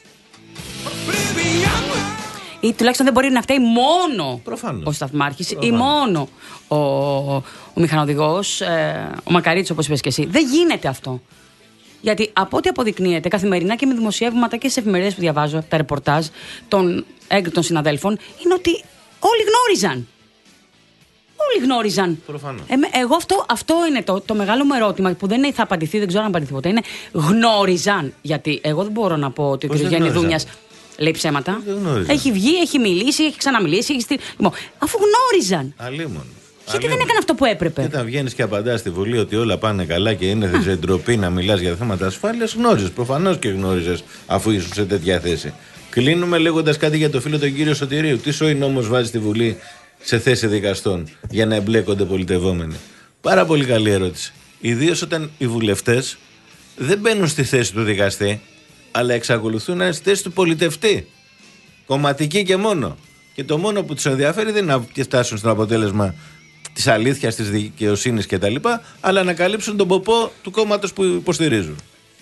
Ή τουλάχιστον δεν μπορεί να φταίει μόνο Προφανώς. ο Σταθμάρχης Προφανώς. ή μόνο ο, ο μηχανοδηγός, ε, ο Μακαρίτης, όπως είπες και εσύ. Δεν γίνεται αυτό. Γιατί από ό,τι αποδεικνύεται καθημερινά και με δημοσιεύματα και σε εφημερίδες που διαβάζω, τα ρεπορτάζ των έγκριτων συναδέλφων, είναι ότι όλοι γνώριζαν. Όλοι γνώριζαν. Προφανώς. Ε, εγώ αυτό, αυτό είναι το, το μεγάλο μου ερώτημα που δεν θα απαντηθεί, δεν ξέρω αν απαντηθεί ποτέ. Είναι γνώριζαν. Γιατί εγώ δεν μπορώ να πω ότι ο κ. Γιάννη Δούνιας λέει ψέματα. Έχει βγει, έχει μιλήσει, έχει ξαναμιλήσει. Έχει στείλει... Λοιπόν, αφού γνώριζαν. Αλίμον. Γιατί δεν έκανε αυτό που έπρεπε. Και όταν βγαίνεις και απαντάς στη Βουλή ότι όλα πάνε καλά και είναι σε ντροπή να μιλάς για θέματα ασφάλειας, γνώριζες. Προφανώς και γνώριζες αφού ήσουν σε τέτοια θέση. Κλείνουμε λέγοντας κάτι για το φίλο τον κύριο Σωτηρίου. Τι σοϊ νόμος βάζει τη Βουλή σε θέση δικαστών για να εμπλέκονται πολιτευόμενοι? Πάρα πολύ καλή ερώτηση. Ιδίως όταν οι βουλευτές δεν μπαίνουν στη θέση του δικαστή, αλλά εξακολουθούν να είναι στη θέση του πολιτευτή. Κομματική και μόνο. Και το μόνο που τους ενδιαφέρει δεν είναι να φτάσουν στο αποτέλεσμα της αλήθειας, της δικαιοσύνης κτλ., αλλά να καλύψουν τον ποπό του κόμματος που υποστηρίζουν.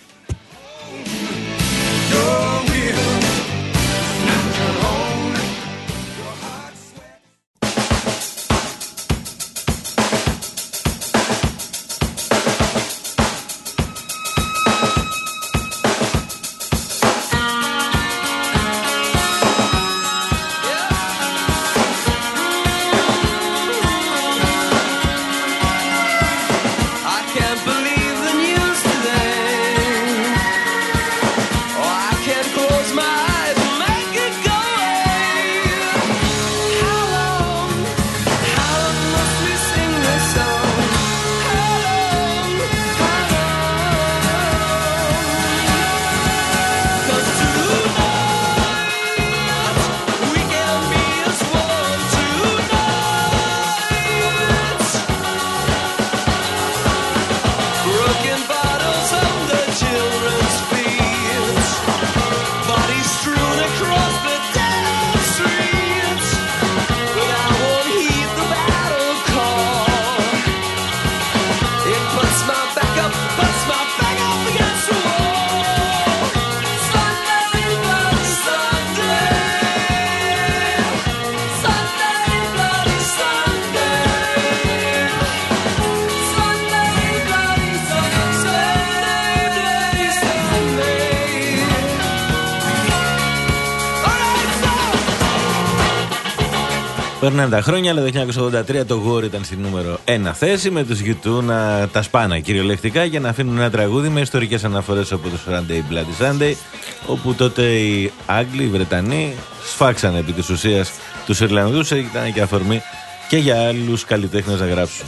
Περνάνε τα χρόνια, αλλά το χίλια εννιακόσια ογδόντα τρία το War ήταν στη νούμερο ένα θέση, με τους γιου τού να τα σπάνε κυριολεκτικά για να αφήνουν ένα τραγούδι με ιστορικές αναφορές από το Sunday Bloody Sunday, όπου τότε οι Άγγλοι, οι Βρετανοί σφάξανε επί της ουσίας τους Ιρλανδούς, ήταν και αφορμή και για άλλους καλλιτέχνες να γράψουν.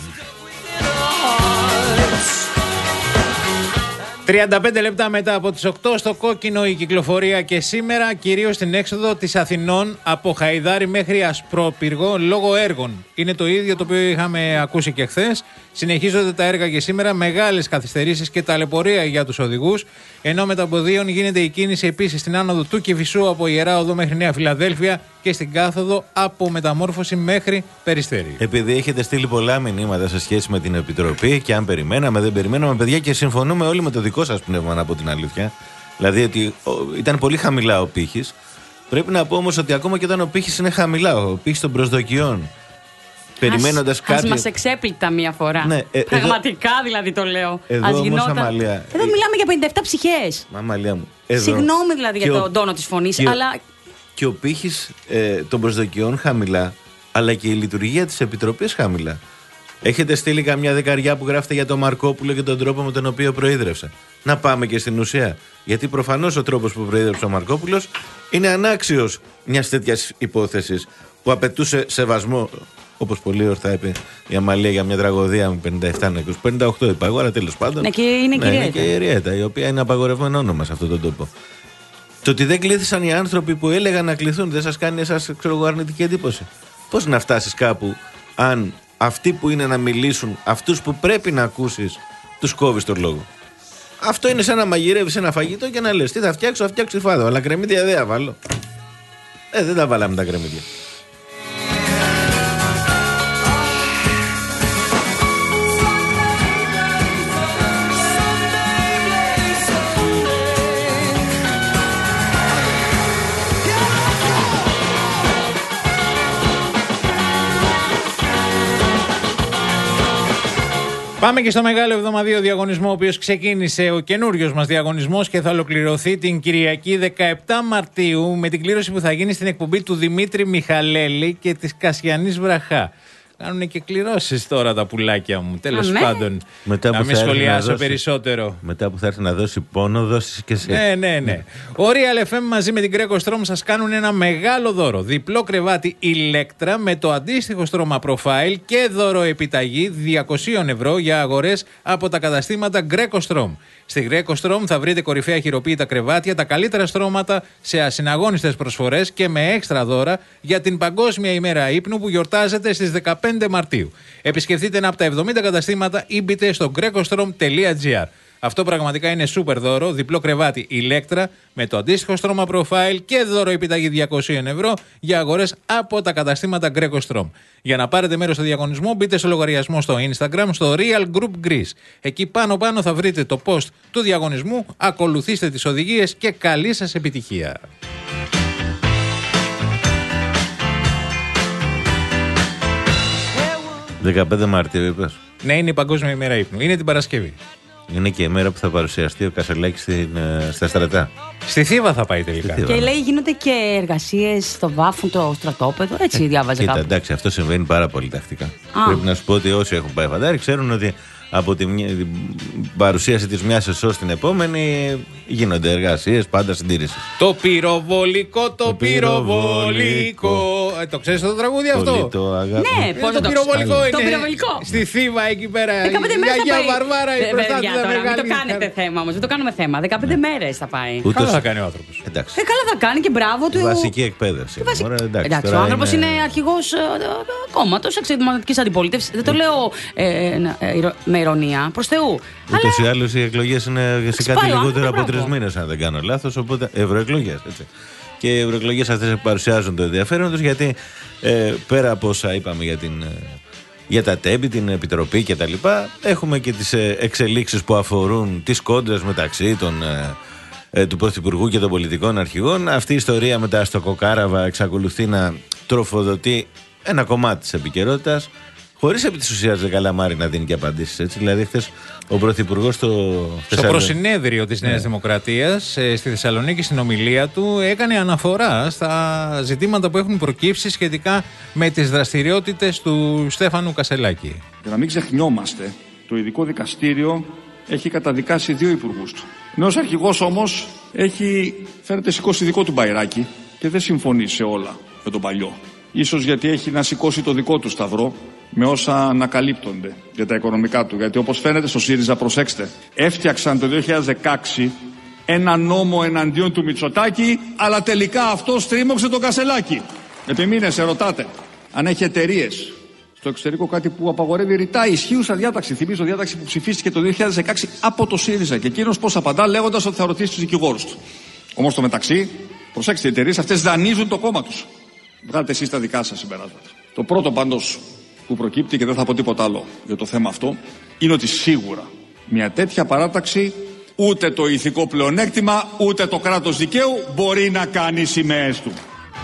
τριάντα πέντε λεπτά μετά από τις οκτώ στο κόκκινο η κυκλοφορία και σήμερα, κυρίως στην έξοδο της Αθηνών από Χαϊδάρη μέχρι Ασπρόπυργο λόγω έργων. Είναι το ίδιο το οποίο είχαμε ακούσει και χθες. Συνεχίζονται τα έργα και σήμερα, μεγάλες καθυστερήσεις και ταλαιπωρία για τους οδηγούς. Ενώ με τα ποδίων γίνεται η κίνηση επίσης στην άνοδο του Κηφισού από Ιερά Οδό μέχρι Νέα Φιλαδέλφια και στην κάθοδο από Μεταμόρφωση μέχρι Περιστέρι. Επειδή έχετε στείλει πολλά μηνύματα σε σχέση με την Επιτροπή και αν περιμέναμε, δεν περιμέναμε, παιδιά, και συμφωνούμε όλοι με το δικό σας πνεύμα, να πω την αλήθεια. Δηλαδή ότι ήταν πολύ χαμηλά ο πύχης. Πρέπει να πω όμως ότι ακόμα και όταν ο πύχης είναι χαμηλά, ο πύχης των προσδοκιών, περιμένοντας κάτι. Ας μας εξέπληκτα μία φορά. Ναι, ε, Πραγματικά εδώ, δηλαδή το λέω. Εδώ ας όμως, γινόταν. Αμαλία, Εδώ μιλάμε για πενήντα επτά ψυχές. Μα, Αμαλία μου. Εδώ, Συγγνώμη δηλαδή για ο, τον τόνο της φωνής, και αλλά. Και ο πύχης ε, των προσδοκιών χαμηλά, αλλά και η λειτουργία της Επιτροπής χαμηλά. Έχετε στείλει καμιά δεκαριά που γράφετε για τον Μαρκόπουλο και τον τρόπο με τον οποίο προείδρευσε. Να πάμε και στην ουσία. Γιατί προφανώς ο τρόπος που προείδρευσε ο Μαρκόπουλος είναι ανάξιος μιας τέτοιας υπόθεσης που απαιτούσε σεβασμό όπως πολύ ορθά είπε η Αμαλία για μια τραγωδία με πενήντα επτά νεκρούς. πενήντα οκτώ είπα εγώ, αλλά τέλος πάντων. Ναι, και είναι, ναι, είναι και η Ριέτα, η οποία είναι απαγορευμένο όνομα σε αυτόν τον τόπο. Το ότι δεν κλήθησαν οι άνθρωποι που έλεγαν να κληθούν, δεν σας κάνει εσάς, ξέρω εγώ, αρνητική εντύπωση? Πώς να φτάσεις κάπου, αν αυτοί που είναι να μιλήσουν, αυτούς που πρέπει να ακούσεις, τους κόβεις τον λόγο? Αυτό είναι σαν να μαγειρεύεις ένα φαγητό και να λες: τι θα φτιάξω, θα φτιάξω φάδο, αλλά κρεμμύδια δεν θα βάλω. Ε, δεν τα βάλαμε τα κρεμμύδια. Πάμε και στο μεγάλο εβδομαδιαίο διαγωνισμό, ο οποίος ξεκίνησε ο καινούριος μας διαγωνισμός και θα ολοκληρωθεί την Κυριακή δεκαεπτά Μαρτίου με την κλήρωση που θα γίνει στην εκπομπή του Δημήτρη Μιχαλέλη και της Κασιανής Βραχά. Κάνουν και κληρώσεις τώρα τα πουλάκια μου. Τέλος πάντων, μετά να μην σχολιάσω περισσότερο. Μετά που θα έρθει να δώσει πόνο, δώσεις και εσύ. Ναι, ναι, ναι. Ο Real εφ εμ μαζί με την Greco Strom σας κάνουν ένα μεγάλο δώρο. Διπλό κρεβάτι Electra με το αντίστοιχο στρώμα profile και δώρο επιταγή διακόσια ευρώ για αγορές από τα καταστήματα Greco Strom. Στη Greco Strom θα βρείτε κορυφαία χειροποίητα κρεβάτια, τα καλύτερα στρώματα σε ασυναγώνιστες προσφορές και με έξτρα δώρα για την Παγκόσμια ημέρα ύπνου που γιορτάζεται στις δεκαπέντε Μαρτίου. Επισκεφτείτε ένα από τα εβδομήντα καταστήματα ή μπείτε στο grecostrom τελεία gr. Αυτό πραγματικά είναι σούπερ δώρο, διπλό κρεβάτι Electra με το αντίστοιχο στρώμα profile και δώρο επιταγή διακόσια ευρώ για αγορές από τα καταστήματα Greco Strom. Για να πάρετε μέρος στο διαγωνισμό, μπείτε στο λογαριασμό στο Instagram, στο Real Group Greece. Εκεί πάνω πάνω θα βρείτε το post του διαγωνισμού, ακολουθήστε τις οδηγίες και καλή σας επιτυχία. δεκαπέντε Μαρτίου είπες? Ναι, είναι η Παγκόσμια ημέρα ύπνου. Είναι την Παρασκευή. Είναι και η μέρα που θα παρουσιαστεί ο Κασελάκης στην, στα στρατά. Στη Θήβα θα πάει τελικά. Και λέει γίνονται και εργασίες στο Βάφουν, το στρατόπεδο. Έτσι διάβαζε κοίτα, κάπου. Εντάξει, αυτό συμβαίνει πάρα πολύ τακτικά. Πρέπει να σου πω ότι όσοι έχουν πάει φαντάρι ξέρουν ότι από την παρουσίαση της μιας ΕΣΟ στην επόμενη γίνονται εργασίες πάντα συντήρησης. Το πυροβολικό, το, το πυροβολικό. Ε, το ξέρεις το τραγούδι αυτό? Το αγάπη. Ναι, πώς το, το πυροβολικό είναι. Το πυροβολικό. Στη Θήβα εκεί πέρα. δεκαπέντε μέρες θα πάει. Βαρβάρα, η προστάτηδα μεγάλη. Μην το κάνετε θέμα όμως, δεν το κάνουμε θέμα. δεκαπέντε μέρες θα πάει. Καλά θα κάνει ο άνθρωπος. Ε, καλά θα κάνει και μπράβο του. Βασική εκπαίδευση. Εντάξει, ο άνθρωπος είναι αρχηγός κόμματος εξωματικής αντιπολίτευσης. Δεν το λέω με ηρωνία, προς Θεού. Ούτως ή άλλως οι εκλογές είναι σε κάτι λιγότερο από τρεις μήνες, αν δεν κάνω λάθος. Οπότε ευρωεκλογές. Και οι ευρωεκλογές αυτές παρουσιάζουν το ενδιαφέρον τους, γιατί ε, πέρα από όσα είπαμε για, την, για τα τέμπη, την επιτροπή κτλ., έχουμε και τις εξελίξεις που αφορούν τις κόντρες μεταξύ των, ε, του Πρωθυπουργού και των πολιτικών αρχηγών. Αυτή η ιστορία με τα αστοκοκάραβα εξακολουθεί να τροφοδοτεί ένα κομμάτι της επικαιρότητας, χωρίς επί της ουσίας δεν καλαμάρι να δίνει και απαντήσεις. Έτσι. Δηλαδή, χθες ο Πρωθυπουργός στο, στο προσυνέδριο της Νέας yeah. Δημοκρατίας ε, στη Θεσσαλονίκη, στην ομιλία του, έκανε αναφορά στα ζητήματα που έχουν προκύψει σχετικά με τις δραστηριότητες του Στέφανου Κασελάκη. Για να μην ξεχνιόμαστε, το ειδικό δικαστήριο έχει καταδικάσει δύο υπουργούς του. Νέος αρχηγός όμως έχει, φαίνεται, σηκώσει δικό του μπαϊράκι και δεν συμφωνεί σε όλα με τον παλιό. Ίσως γιατί έχει να σηκώσει το δικό του σταυρό με όσα ανακαλύπτονται για τα οικονομικά του. Γιατί όπως φαίνεται στο ΣΥΡΙΖΑ, προσέξτε, έφτιαξαν το δύο χιλιάδες δεκαέξι ένα νόμο εναντίον του Μητσοτάκη, αλλά τελικά αυτό στρίμωξε τον Κασελάκη. Επιμείνεσαι, ρωτάτε, αν έχει εταιρείες στο εξωτερικό, κάτι που απαγορεύει ρητά η ισχύουσα διάταξη. Θυμίζω διάταξη που ψηφίστηκε το δύο χιλιάδες δεκαέξι από το ΣΥΡΙΖΑ. Και εκείνος πώς απαντά, λέγοντας ότι θα ρωτήσει τους δικηγόρους του. Όμως στο μεταξύ, προσέξτε, οι εταιρείες αυτές δανείζουν το κόμμα τους. Βγάλετε εσείς τα δικά σας συμπεράσματα. Το πρώτο πάντως που προκύπτει, και δεν θα πω τίποτα άλλο για το θέμα αυτό, είναι ότι σίγουρα μια τέτοια παράταξη ούτε το ηθικό πλεονέκτημα ούτε το κράτος δικαίου μπορεί να κάνει σημαίες του.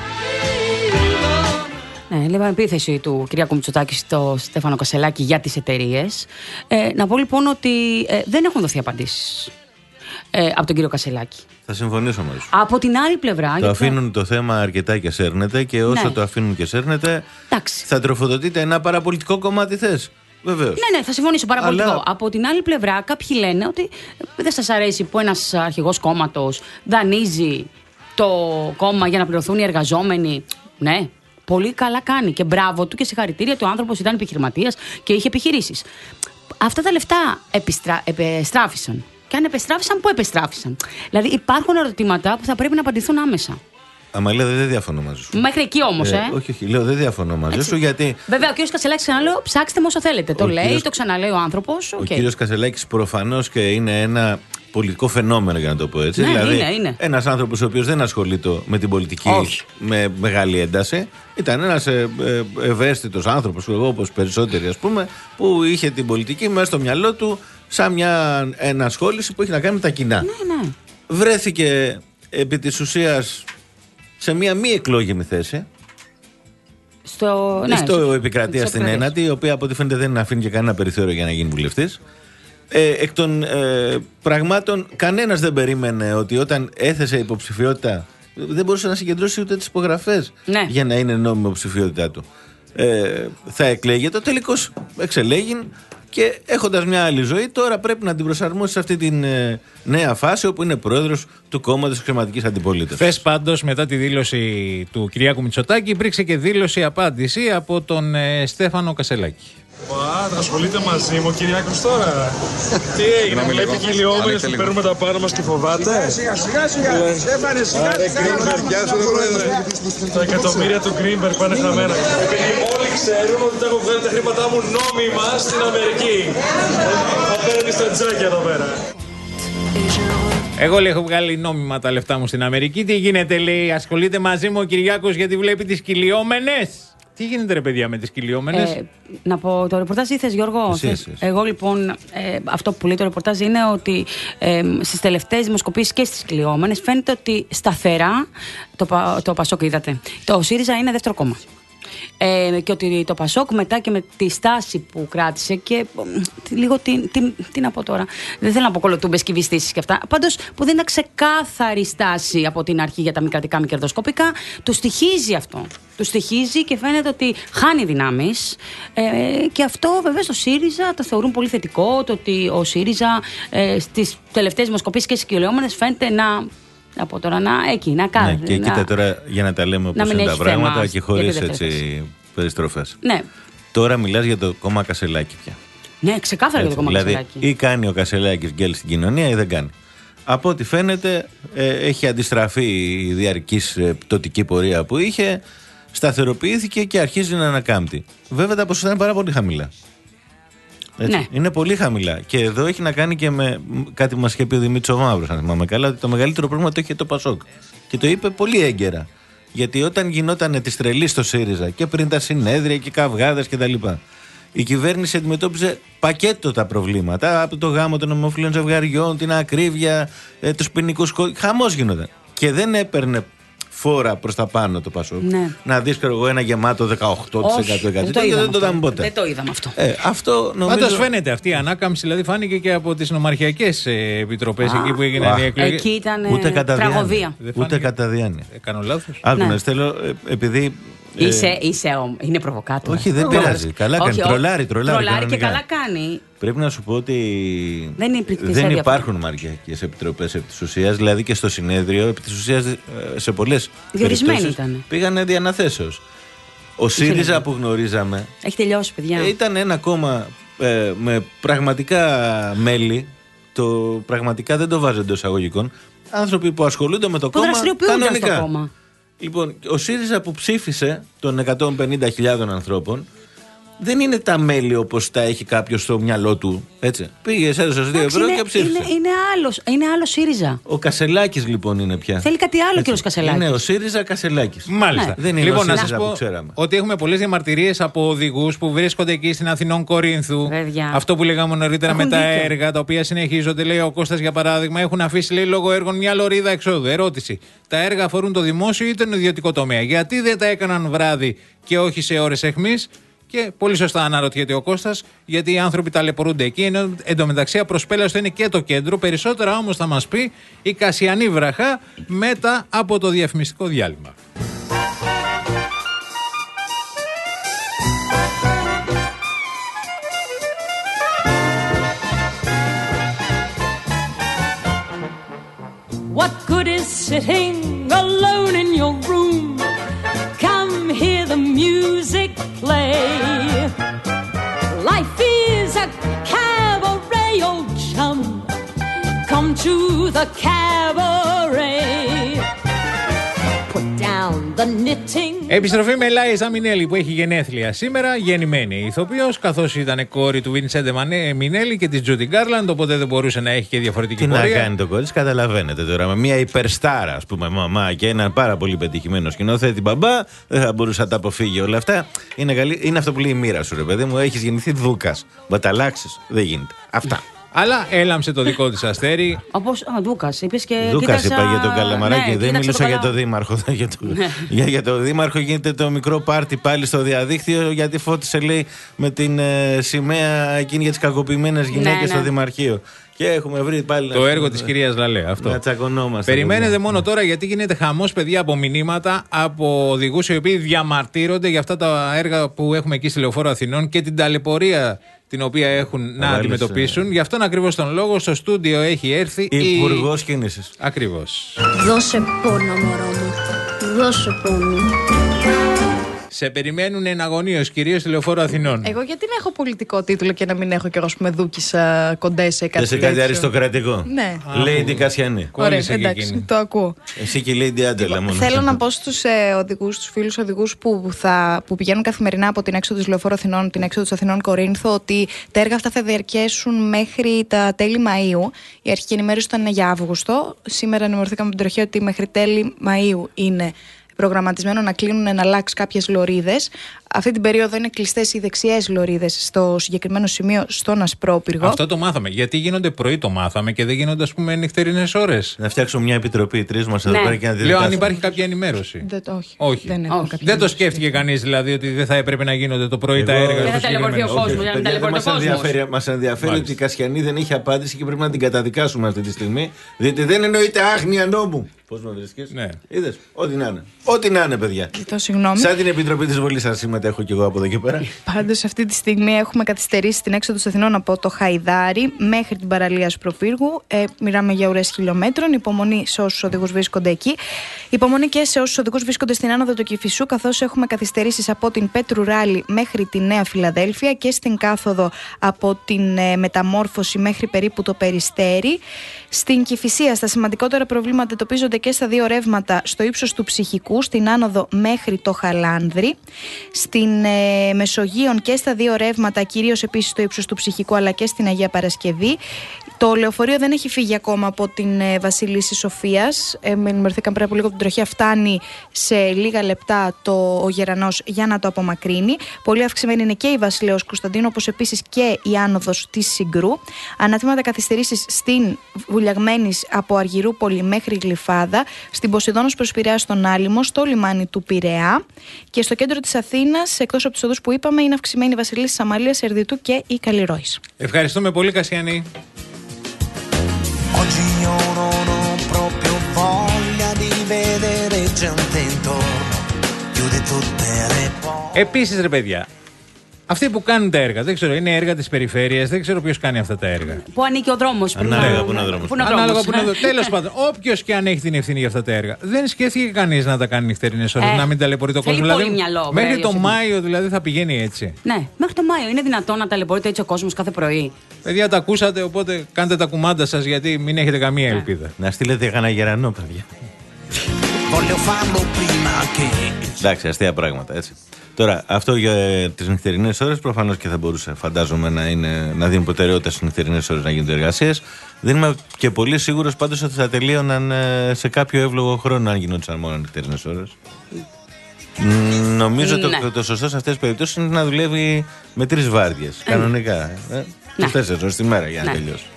Ναι, λέμε επίθεση του Κυριάκου Μητσοτάκη στο Στέφανο Κασελάκη για τις εταιρείες. Ε, να πω λοιπόν ότι ε, δεν έχουν δοθεί απαντήσεις ε, από τον κύριο Κασελάκη. Θα συμφωνήσω μαζί σου. Από την άλλη πλευρά. Το αφήνουν το θέμα αρκετά και σέρνεται, και όσο ναι. το αφήνουν και σέρνεται, εντάξει, θα τροφοδοτείται ένα παραπολιτικό κομμάτι θες. Βεβαίως. Ναι, ναι, θα συμφωνήσω παραπολιτικό. Αλλά... Από την άλλη πλευρά, κάποιοι λένε ότι δεν σας αρέσει που ένας αρχηγός κόμματος δανείζει το κόμμα για να πληρωθούν οι εργαζόμενοι. Ναι. Πολύ καλά κάνει. Και μπράβο του και συγχαρητήρια του. Ο άνθρωπος ήταν επιχειρηματίας και είχε επιχειρήσεις. Αυτά τα λεφτά επιστρα... επιστράφησαν. Και αν επιστράφησαν, πού επιστράφησαν. Δηλαδή υπάρχουν ερωτήματα που θα πρέπει να απαντηθούν άμεσα. Αμαλία, δεν διαφωνώ μαζί σου. Μέχρι εκεί όμως, ε. ε. Όχι, όχι, λέω δεν διαφωνώ μαζί Έτσι. σου γιατί. Βέβαια, ο κύριος Κασελάκης, ξαναλέω, ψάξτε με όσο θέλετε. Το ο λέει, κύριος... το ξαναλέει ο άνθρωπος. Ο okay. κύριος Κασελάκης προφανώς και είναι ένα πολιτικό φαινόμενο, για να το πω έτσι. Ναι, δηλαδή, είναι, είναι. ένας άνθρωπος ο οποίος δεν ασχολείται με την πολιτική Όχι. με μεγάλη ένταση. Ήταν ένας ε, ε, ευαίσθητος άνθρωπος, εγώ όπως περισσότεροι ας πούμε, που είχε την πολιτική μέσα στο μυαλό του σαν μια ενασχόληση που έχει να κάνει με τα κοινά. Ναι, ναι. Βρέθηκε επί της ουσίας σε μια μη εκλόγιμη θέση. Στο, ναι, στο επικρατεία στην ένατη, η οποία από ό,τι φαίνεται δεν αφήνει και κανένα περιθώριο για να γίνει βουλευτής. Ε, εκ των ε, πραγμάτων, κανένας δεν περίμενε ότι όταν έθεσε υποψηφιότητα δεν μπορούσε να συγκεντρώσει ούτε τις υπογραφές ναι. για να είναι νόμιμη υποψηφιότητά του. Ε, θα εκλέγεται, τελικώς εξελέγην και έχοντας μια άλλη ζωή, τώρα πρέπει να την προσαρμόσει σε αυτή την ε, νέα φάση όπου είναι πρόεδρος του κόμματος Χρηματικής Αντιπολίτευσης. Χθες πάντως, μετά τη δήλωση του Κυριάκου Μητσοτάκη, υπήρξε και δήλωση απάντηση από τον ε, Στέφανο Κασελάκη. Μα, ασχολείται μαζί μου ο Κυριάκος τώρα. Τι έγινε, βλέπει κυλιόμενες που παίρνουμε τα πάνω μας και φοβάται. Σιγά σιγά σιγά. Στέφανε σιγά σιγά. Τα εκατομμύρια του Greenberg πάνε χαμένα. Επειδή όλοι ξέρουν ότι τα έχω βγάλει τα χρήματά μου νόμιμα στην Αμερική. Απέναντι στα τζάκια εδώ πέρα. Εγώ λέει έχω βγάλει νόμιμα τα λεφτά μου στην Αμερική. Τι γίνεται, λέει, ασχολείται μαζί μου ο Κυριάκος γιατί βλέπει τις κυλιόμενες. Τι γίνεται, ρε παιδιά, με τις κυλιόμενες. Ε, να πω το ρεπορτάζ ή θες, Γιώργο. Εσύ, θες. εσύ. Εγώ λοιπόν, ε, αυτό που λέει το ρεπορτάζ είναι ότι ε, στις τελευταίες δημοσκοπήσεις και στις κυλιόμενες φαίνεται ότι σταθερά το, το Πασόκ, είδατε, το ΣΥΡΙΖΑ είναι δεύτερο κόμμα. Ε, και ότι το Πασόκ μετά και με τη στάση που κράτησε και λίγο τι, τι, τι να πω τώρα, δεν θέλω να πω κολοτούμπες και βυστήσεις και αυτά, πάντως που δεν είναι ξεκάθαρη στάση από την αρχή για τα μη κρατικά μη κερδοσκοπικά, του στοιχίζει αυτό. Του στοιχίζει και φαίνεται ότι χάνει δυνάμεις ε, και αυτό βέβαια στο ΣΥΡΙΖΑ το θεωρούν πολύ θετικό, το ότι ο ΣΥΡΙΖΑ ε, στις τελευταίες δημοσκοπήσεις και στις κυλιόμενες φαίνεται να από τώρα να εκεί, να κάνει. Ναι, και να... κοίτα τώρα για να τα λέμε όπως είναι τα πράγματα και χωρίς έτσι περιστροφές. Ναι. Τώρα μιλάς για το κόμμα Κασελάκη πια. Ναι, ξεκάθαρα για το κόμμα δηλαδή, Κασελάκη. Ή κάνει ο Κασελάκης γκέλ στην κοινωνία ή δεν κάνει. Από ό,τι φαίνεται ε, έχει αντιστραφεί η διαρκής ε, πτωτική πορεία που είχε, σταθεροποιήθηκε και αρχίζει να ανακάμπτει. Βέβαια τα ποσοστά είναι πάρα πολύ χαμηλά. Έτσι. Ναι. Είναι πολύ χαμηλά. Και εδώ έχει να κάνει και με κάτι που μας είχε πει ο Δημήτρης ο Μαύρος, αν θυμάμαι καλά, ότι το μεγαλύτερο πρόβλημα το είχε το Πασόκ. Και το είπε πολύ έγκαιρα. Γιατί όταν γινόταν τη τρελή στο ΣΥΡΙΖΑ και πριν τα συνέδρια και καυγάδες κτλ., η κυβέρνηση αντιμετώπιζε πακέτο τα προβλήματα. Από το γάμο των ομοφυλίων ζευγαριών, την ακρίβεια, ε, τους ποινικούς κώδικες. Χαμός γινόταν. Και δεν έπαιρνε φόρα προς τα πάνω το Πασόκ. Ναι. Να δεις και εγώ ένα γεμάτο δεκαοκτώ τοις εκατό. Όχι, δεν το, δεν το είδαμε ποτέ. Δεν το είδαμε αυτό. Ε, αυτό νομίζω... Πάντως φαίνεται αυτή η ανάκαμψη, δηλαδή φάνηκε και από τις νομαρχιακές επιτροπές εκεί που έγιναν οι εκλογές. Εκεί ήταν ούτε τραγωδία. Ούτε κατά διάνοια. Κάνω λάθος. Άκουνε, θέλω, επειδή... Είσαι, είσαι ο, είναι προβοκάτο. Όχι, δεν πειράζει. Καλά κάνει. Τρολάρει, τρολάρει. Τρολάρει και καλά κάνει. Πρέπει να σου πω ότι δεν, δεν υπάρχουν νομαρχιακές επιτροπές επί της ουσίας. Δηλαδή και στο συνέδριο, επί της ουσίας σε πολλές περιπτώσεις πήγανε διαναθέσεως. Ο ΣΥΡΙΖΑ που γνωρίζαμε. Έχει τελειώσει, παιδιά. Ήταν ένα κόμμα ε, με πραγματικά μέλη. Το πραγματικά δεν το βάζω εντός εισαγωγικών. Άνθρωποι που ασχολούνται με το που κόμμα κανονικά. Στο κόμμα. Λοιπόν, ο ΣΥΡΙΖΑ που ψήφισε των εκατόν πενήντα χιλιάδων ανθρώπων δεν είναι τα μέλη όπως τα έχει κάποιος στο μυαλό του. Έτσι. Πήγε, έδωσε δύο ευρώ και ψήφισε. Είναι, είναι άλλος είναι άλλο ΣΥΡΙΖΑ. Ο Κασελάκης λοιπόν είναι πια. Θέλει κάτι άλλο κύριος Κασελάκης. Είναι ο ΣΥΡΙΖΑ Κασελάκης. Μάλιστα. Ναι. Δεν είναι λοιπόν, ο ΣΥΡΙΖΑ που ξέραμε. Ότι έχουμε πολλές διαμαρτυρίες από οδηγούς που βρίσκονται εκεί στην Αθηνών Κορίνθου. Βέβαια. Αυτό που λέγαμε νωρίτερα έχουν με τα δίκιο. έργα τα οποία συνεχίζονται. Λέει ο Κώστας για παράδειγμα, έχουν αφήσει λέει, λόγω έργων μια λωρίδα εξόδου. Ερώτηση. Τα έργα αφορούν το δημόσιο ή τον ιδιωτικό τομέα. Γιατί δεν τα έκαναν βράδυ και όχι σε ώρες αιχμής? Και πολύ σωστά αναρωτιέται ο Κώστας, γιατί οι άνθρωποι ταλαιπωρούνται εκεί. Ενώ εντωμεταξύ απροσπέλαστο είναι και το κέντρο. Περισσότερα όμως θα μας πει η Κασιανή Βραχά μετά από το διαφημιστικό διάλειμμα. What good is sitting alone in your room? Come hear the to the cabaret. Put down the knitting. Επιστροφή με Λάιζα Μινέλη που έχει γενέθλια σήμερα, γεννημένη ηθοποιός, καθώς ήταν κόρη του Βίνσεντε Μινέλη και της Τζούντι Γκάρλαντ, οπότε δεν μπορούσε να έχει και διαφορετική τι πορεία. Τι να κάνει το κόρη, καταλαβαίνετε τώρα. Με μια υπερστάρα, ας πούμε, μαμά και έναν πάρα πολύ πετυχημένο σκηνοθέτη μπαμπά, δεν θα μπορούσε να τα αποφύγει όλα αυτά. Είναι, καλή, είναι αυτό που λέει η μοίρα σου, ρε παιδί μου. Έχεις γεννηθεί Δούκας. Μα τα αλλάξεις, δεν γίνεται. Αυτά. Αλλά έλαμψε το δικό της αστέρι. Όπως ο Δούκας, είπες και. Δούκας είπα για τον Καλαμαράκη, ναι, δεν μιλούσα το για τον Δήμαρχο. για, το... για, για τον Δήμαρχο γίνεται το μικρό πάρτι πάλι στο διαδίκτυο, γιατί φώτισε, λέει, με την ε, σημαία εκείνη για τις κακοποιημένες γυναίκες ναι, ναι. στο Δημαρχείο. Και έχουμε βρει πάλι. Το έργο της κυρίας Λαλέ. Αυτό. Να τσακωνόμαστε. Περιμένετε μόνο τώρα, γιατί γίνεται χαμός, παιδιά, από μηνύματα από οδηγούς οι οποίοι διαμαρτύρονται για αυτά τα έργα που έχουμε εκεί στη Λεωφόρο Αθηνών και την ταλαιπωρία την οποία έχουν να Βάλεις, αντιμετωπίσουν. Γι' αυτόν ακριβώς τον λόγο στο στούντιο έχει έρθει η Υπουργός Κίνησης. Ακριβώς. Δώσε πόνο, μωρό μου. Δώσε πόνο. Σε περιμένουν εναγωνίως, κυρίως στη Λεωφόρο Αθηνών. Εγώ γιατί να έχω πολιτικό τίτλο και να μην έχω κι εγώ, ας πούμε, Δούκης Κοντέσε ή κάτι τέτοιο. Κάτι αριστοκρατικό. Ναι. Lady Κασιανή. Ωραία, εντάξει, το ακούω. Εσύ και η Lady Άντζελα μόνο. Θέλω να πω στους ε, οδηγούς, στους φίλους οδηγούς που, θα, που πηγαίνουν καθημερινά από την έξοδο της Λεωφόρου Αθηνών, την έξοδο της Αθηνών Κορίνθου, ότι τα έργα αυτά θα διαρκέσουν μέχρι τα τέλη Μαΐου. Η αρχική ενημέρωση ήταν για Αύγουστο. Σήμερα ενημερωθήκαμε με την τροχή ότι μέχρι τέλη Μαΐου είναι προγραμματισμένο να κλείνουν εναλλάξ κάποιες λωρίδες. Αυτή την περίοδο είναι κλειστές οι δεξιές λωρίδες στο συγκεκριμένο σημείο στον Ασπρόπυργο. Αυτό το μάθαμε. Γιατί γίνονται πρωί, το μάθαμε και δεν γίνονται, ας πούμε, νυχτερινές ώρες. Να φτιάξουμε μια επιτροπή τρεις μας εδώ ναι. πέρα και να τη Λέω αν υπάρχει κάποια ενημέρωση. Δεν, όχι. όχι. Δεν, όχι. δεν το σκέφτηκε κανείς δηλαδή ότι δεν θα έπρεπε να γίνονται το πρωί εγώ, τα έργα. Δεν θα ταλαιπωρηθεί ο κόσμος. Μας ενδιαφέρει ότι η Κασιανή δεν έχει απάντηση και πρέπει να την καταδικάσουμε αυτή τη στιγμή. Διότι δεν εννοείται άγνοια νόμου. Πώς να βρίσκεις. Ναι. Είδες. Ό,τι να είναι. Ό,τι να είναι, παιδιά. Σαν την Επιτροπή της Βολής σας συμμετέχω κι εγώ από εδώ και πέρα. Πάντως, αυτή τη στιγμή έχουμε καθυστερήσει την έξοδο των Αθηνών από το Χαϊδάρι μέχρι την παραλία Ασπροπύργου. Ε, μιλάμε για ουρές χιλιόμετρων. Υπομονή σε όσους οδηγούς βρίσκονται εκεί. Υπομονή και σε όσους οδηγούς βρίσκονται στην άνοδο του Κηφισού, καθώς έχουμε καθυστερήσεις από την Πέτρου Ράλι μέχρι τη Νέα Φιλαδέλφια και στην κάθοδο από την ε, Μεταμόρφωση μέχρι περίπου το Περιστέρι. Στην Κηφισία, στα σημαντικότερα προβλήματα εντοπίζονται και στα δύο ρεύματα στο ύψος του Ψυχικού, στην άνοδο μέχρι το Χαλάνδρη. Στην ε, Μεσογείων και στα δύο ρεύματα, κυρίως επίσης στο ύψος του Ψυχικού, αλλά και στην Αγία Παρασκευή. Το λεωφορείο δεν έχει φύγει ακόμα από την ε, Βασιλίση Σοφίας. Ε, με ενημερωθήκαν πριν από λίγο από την τροχία. Φτάνει σε λίγα λεπτά το, ο Γερανός για να το απομακρύνει. Πολύ αυξημένη είναι και η Βασιλέως Κωνσταντίνου, όπως επίσης και η άνοδος της Συγκρού. Ανατμήματα καθυστερήσεις στην Βουλιαγμένης από Αργυρούπολη μέχρι Γλυφάδα, στην Ποσειδώνος προς Πειραιά στον Άλυμο, στο λιμάνι του Πειραιά και στο κέντρο της Αθήνας, εκτός από τους οδούς που είπαμε, είναι αυξημένη η Βασιλίσσης Αμαλίας, Ερδιτού και η Καλλιρόης. Ευχαριστούμε πολύ, Κασιανή. Oggi io non ho proprio voglia di vedere gente intorno, chiude tutte le porte. Επίσης, ρε παιδιά, αυτοί που κάνουν τα έργα, δεν ξέρω, είναι έργα της περιφέρειας, δεν ξέρω ποιος κάνει αυτά τα έργα. Πού ανήκει ο δρόμος. Ανάλογα που είναι ο δρόμος. Ανάλογα που είναι ο δρόμος. Τέλος πάντων, όποιος και αν έχει την ευθύνη για αυτά τα έργα, δεν σκέφτηκε κανείς να τα κάνει νυχτερινές ώρες, ε, να μην ταλαιπωρεί το κόσμο. Δηλαδή, μυαλό, μέχρι βρέ, το Μάιο δηλαδή θα πηγαίνει έτσι. Ναι, μέχρι το Μάιο είναι δυνατόν να ταλαιπωρείται έτσι ο κόσμος κάθε πρωί. Παιδιά, τα ακούσατε, οπότε κάντε τα κουμάντα σας, γιατί μην έχετε καμία ελπίδα. Να στείλετε κανένα γερανό, παιδιά. Εντάξει, αστεία πράγματα, έτσι. Τώρα, αυτό για τις νυχτερινές ώρες προφανώς και θα μπορούσε, φαντάζομαι, να, είναι, να δίνουν προτεραιότητα στις νυχτερινές ώρες να γίνονται εργασίες. Δεν είμαι και πολύ σίγουρος πάντως ότι θα τελείωναν σε κάποιο εύλογο χρόνο αν γινόντουσαν μόνο νυχτερινές ώρες. Νομίζω ναι. το, το σωστό σε αυτές τις περιπτώσεις είναι να δουλεύει με τρεις βάρδιες, κανονικά. Ε, ναι. Τέσσερις ώρες τη μέρα για να ναι. τελειώσει.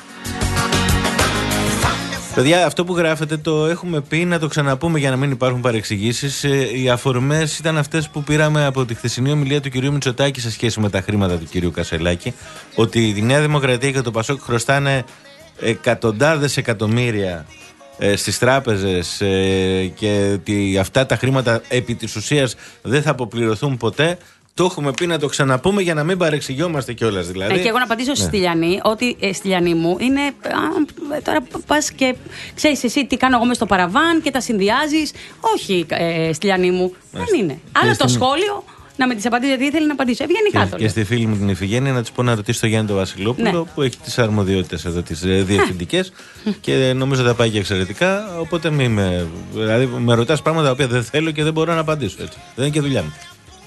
Παιδιά, αυτό που γράφετε το έχουμε πει, να το ξαναπούμε για να μην υπάρχουν παρεξηγήσεις. Οι αφορμές ήταν αυτές που πήραμε από τη χθεσινή ομιλία του κυρίου Μητσοτάκη σε σχέση με τα χρήματα του κυρίου Κασελάκη. Ότι η Νέα Δημοκρατία και το Πασόκ χρωστάνε εκατοντάδες εκατομμύρια στις τράπεζες και ότι αυτά τα χρήματα επί της ουσίας δεν θα αποπληρωθούν ποτέ. Το έχουμε πει να το ξαναπούμε για να μην παρεξηγιόμαστε κιόλας. Δηλαδή. Ε, και εγώ να απαντήσω ναι. στη Στυλιανή, ότι ε, Στυλιανή μου είναι. Α, τώρα πας και ξέρεις εσύ τι κάνω εγώ μες στο παραβάν και τα συνδυάζεις. Όχι, ε, Στυλιανή μου, ναι. δεν είναι. Άλλο το σχόλιο. να με τις απαντήσει, γιατί ήθελε να απαντήσει. Ευγενικά το Και στη φίλη μου την Ιφηγένεια να της πω να ρωτήσει τον Γιάννη τον Βασιλόπουλο, ναι, που έχει τις αρμοδιότητες εδώ, τις διευθυντικές, και νομίζω θα πάει και εξαιρετικά. Οπότε μη με. Δηλαδή με ρωτάς πράγματα τα οποία δεν θέλω και δεν μπορώ να απαντήσω. Έτσι. Δεν είναι και δουλειά μου.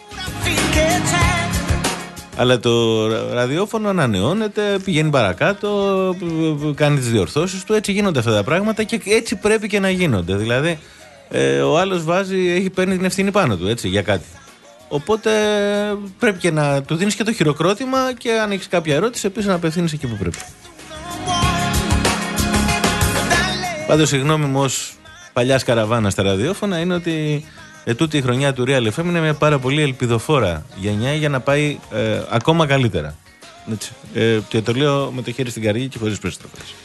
Αλλά το ραδιόφωνο ανανεώνεται, πηγαίνει παρακάτω, κάνει τις διορθώσεις του. Έτσι γίνονται αυτά τα πράγματα και έτσι πρέπει και να γίνονται. Δηλαδή, ε, ο άλλος βάζει, έχει παίρνει την ευθύνη πάνω του, έτσι, για κάτι. Οπότε πρέπει και να του δίνεις και το χειροκρότημα, και αν έχεις κάποια ερώτηση, επίσης να απευθύνεις εκεί που πρέπει. Πάντως, η γνώμη μου ως παλιάς καραβάνα στα ραδιόφωνα είναι ότι ε, τούτη η χρονιά του Real εφ εμ είναι μια πάρα πολύ ελπιδοφόρα γενιά για να πάει ε, ακόμα καλύτερα. Έτσι. Ε, και το λέω με το χέρι στην καρδιά και χωρίς περισσότερες.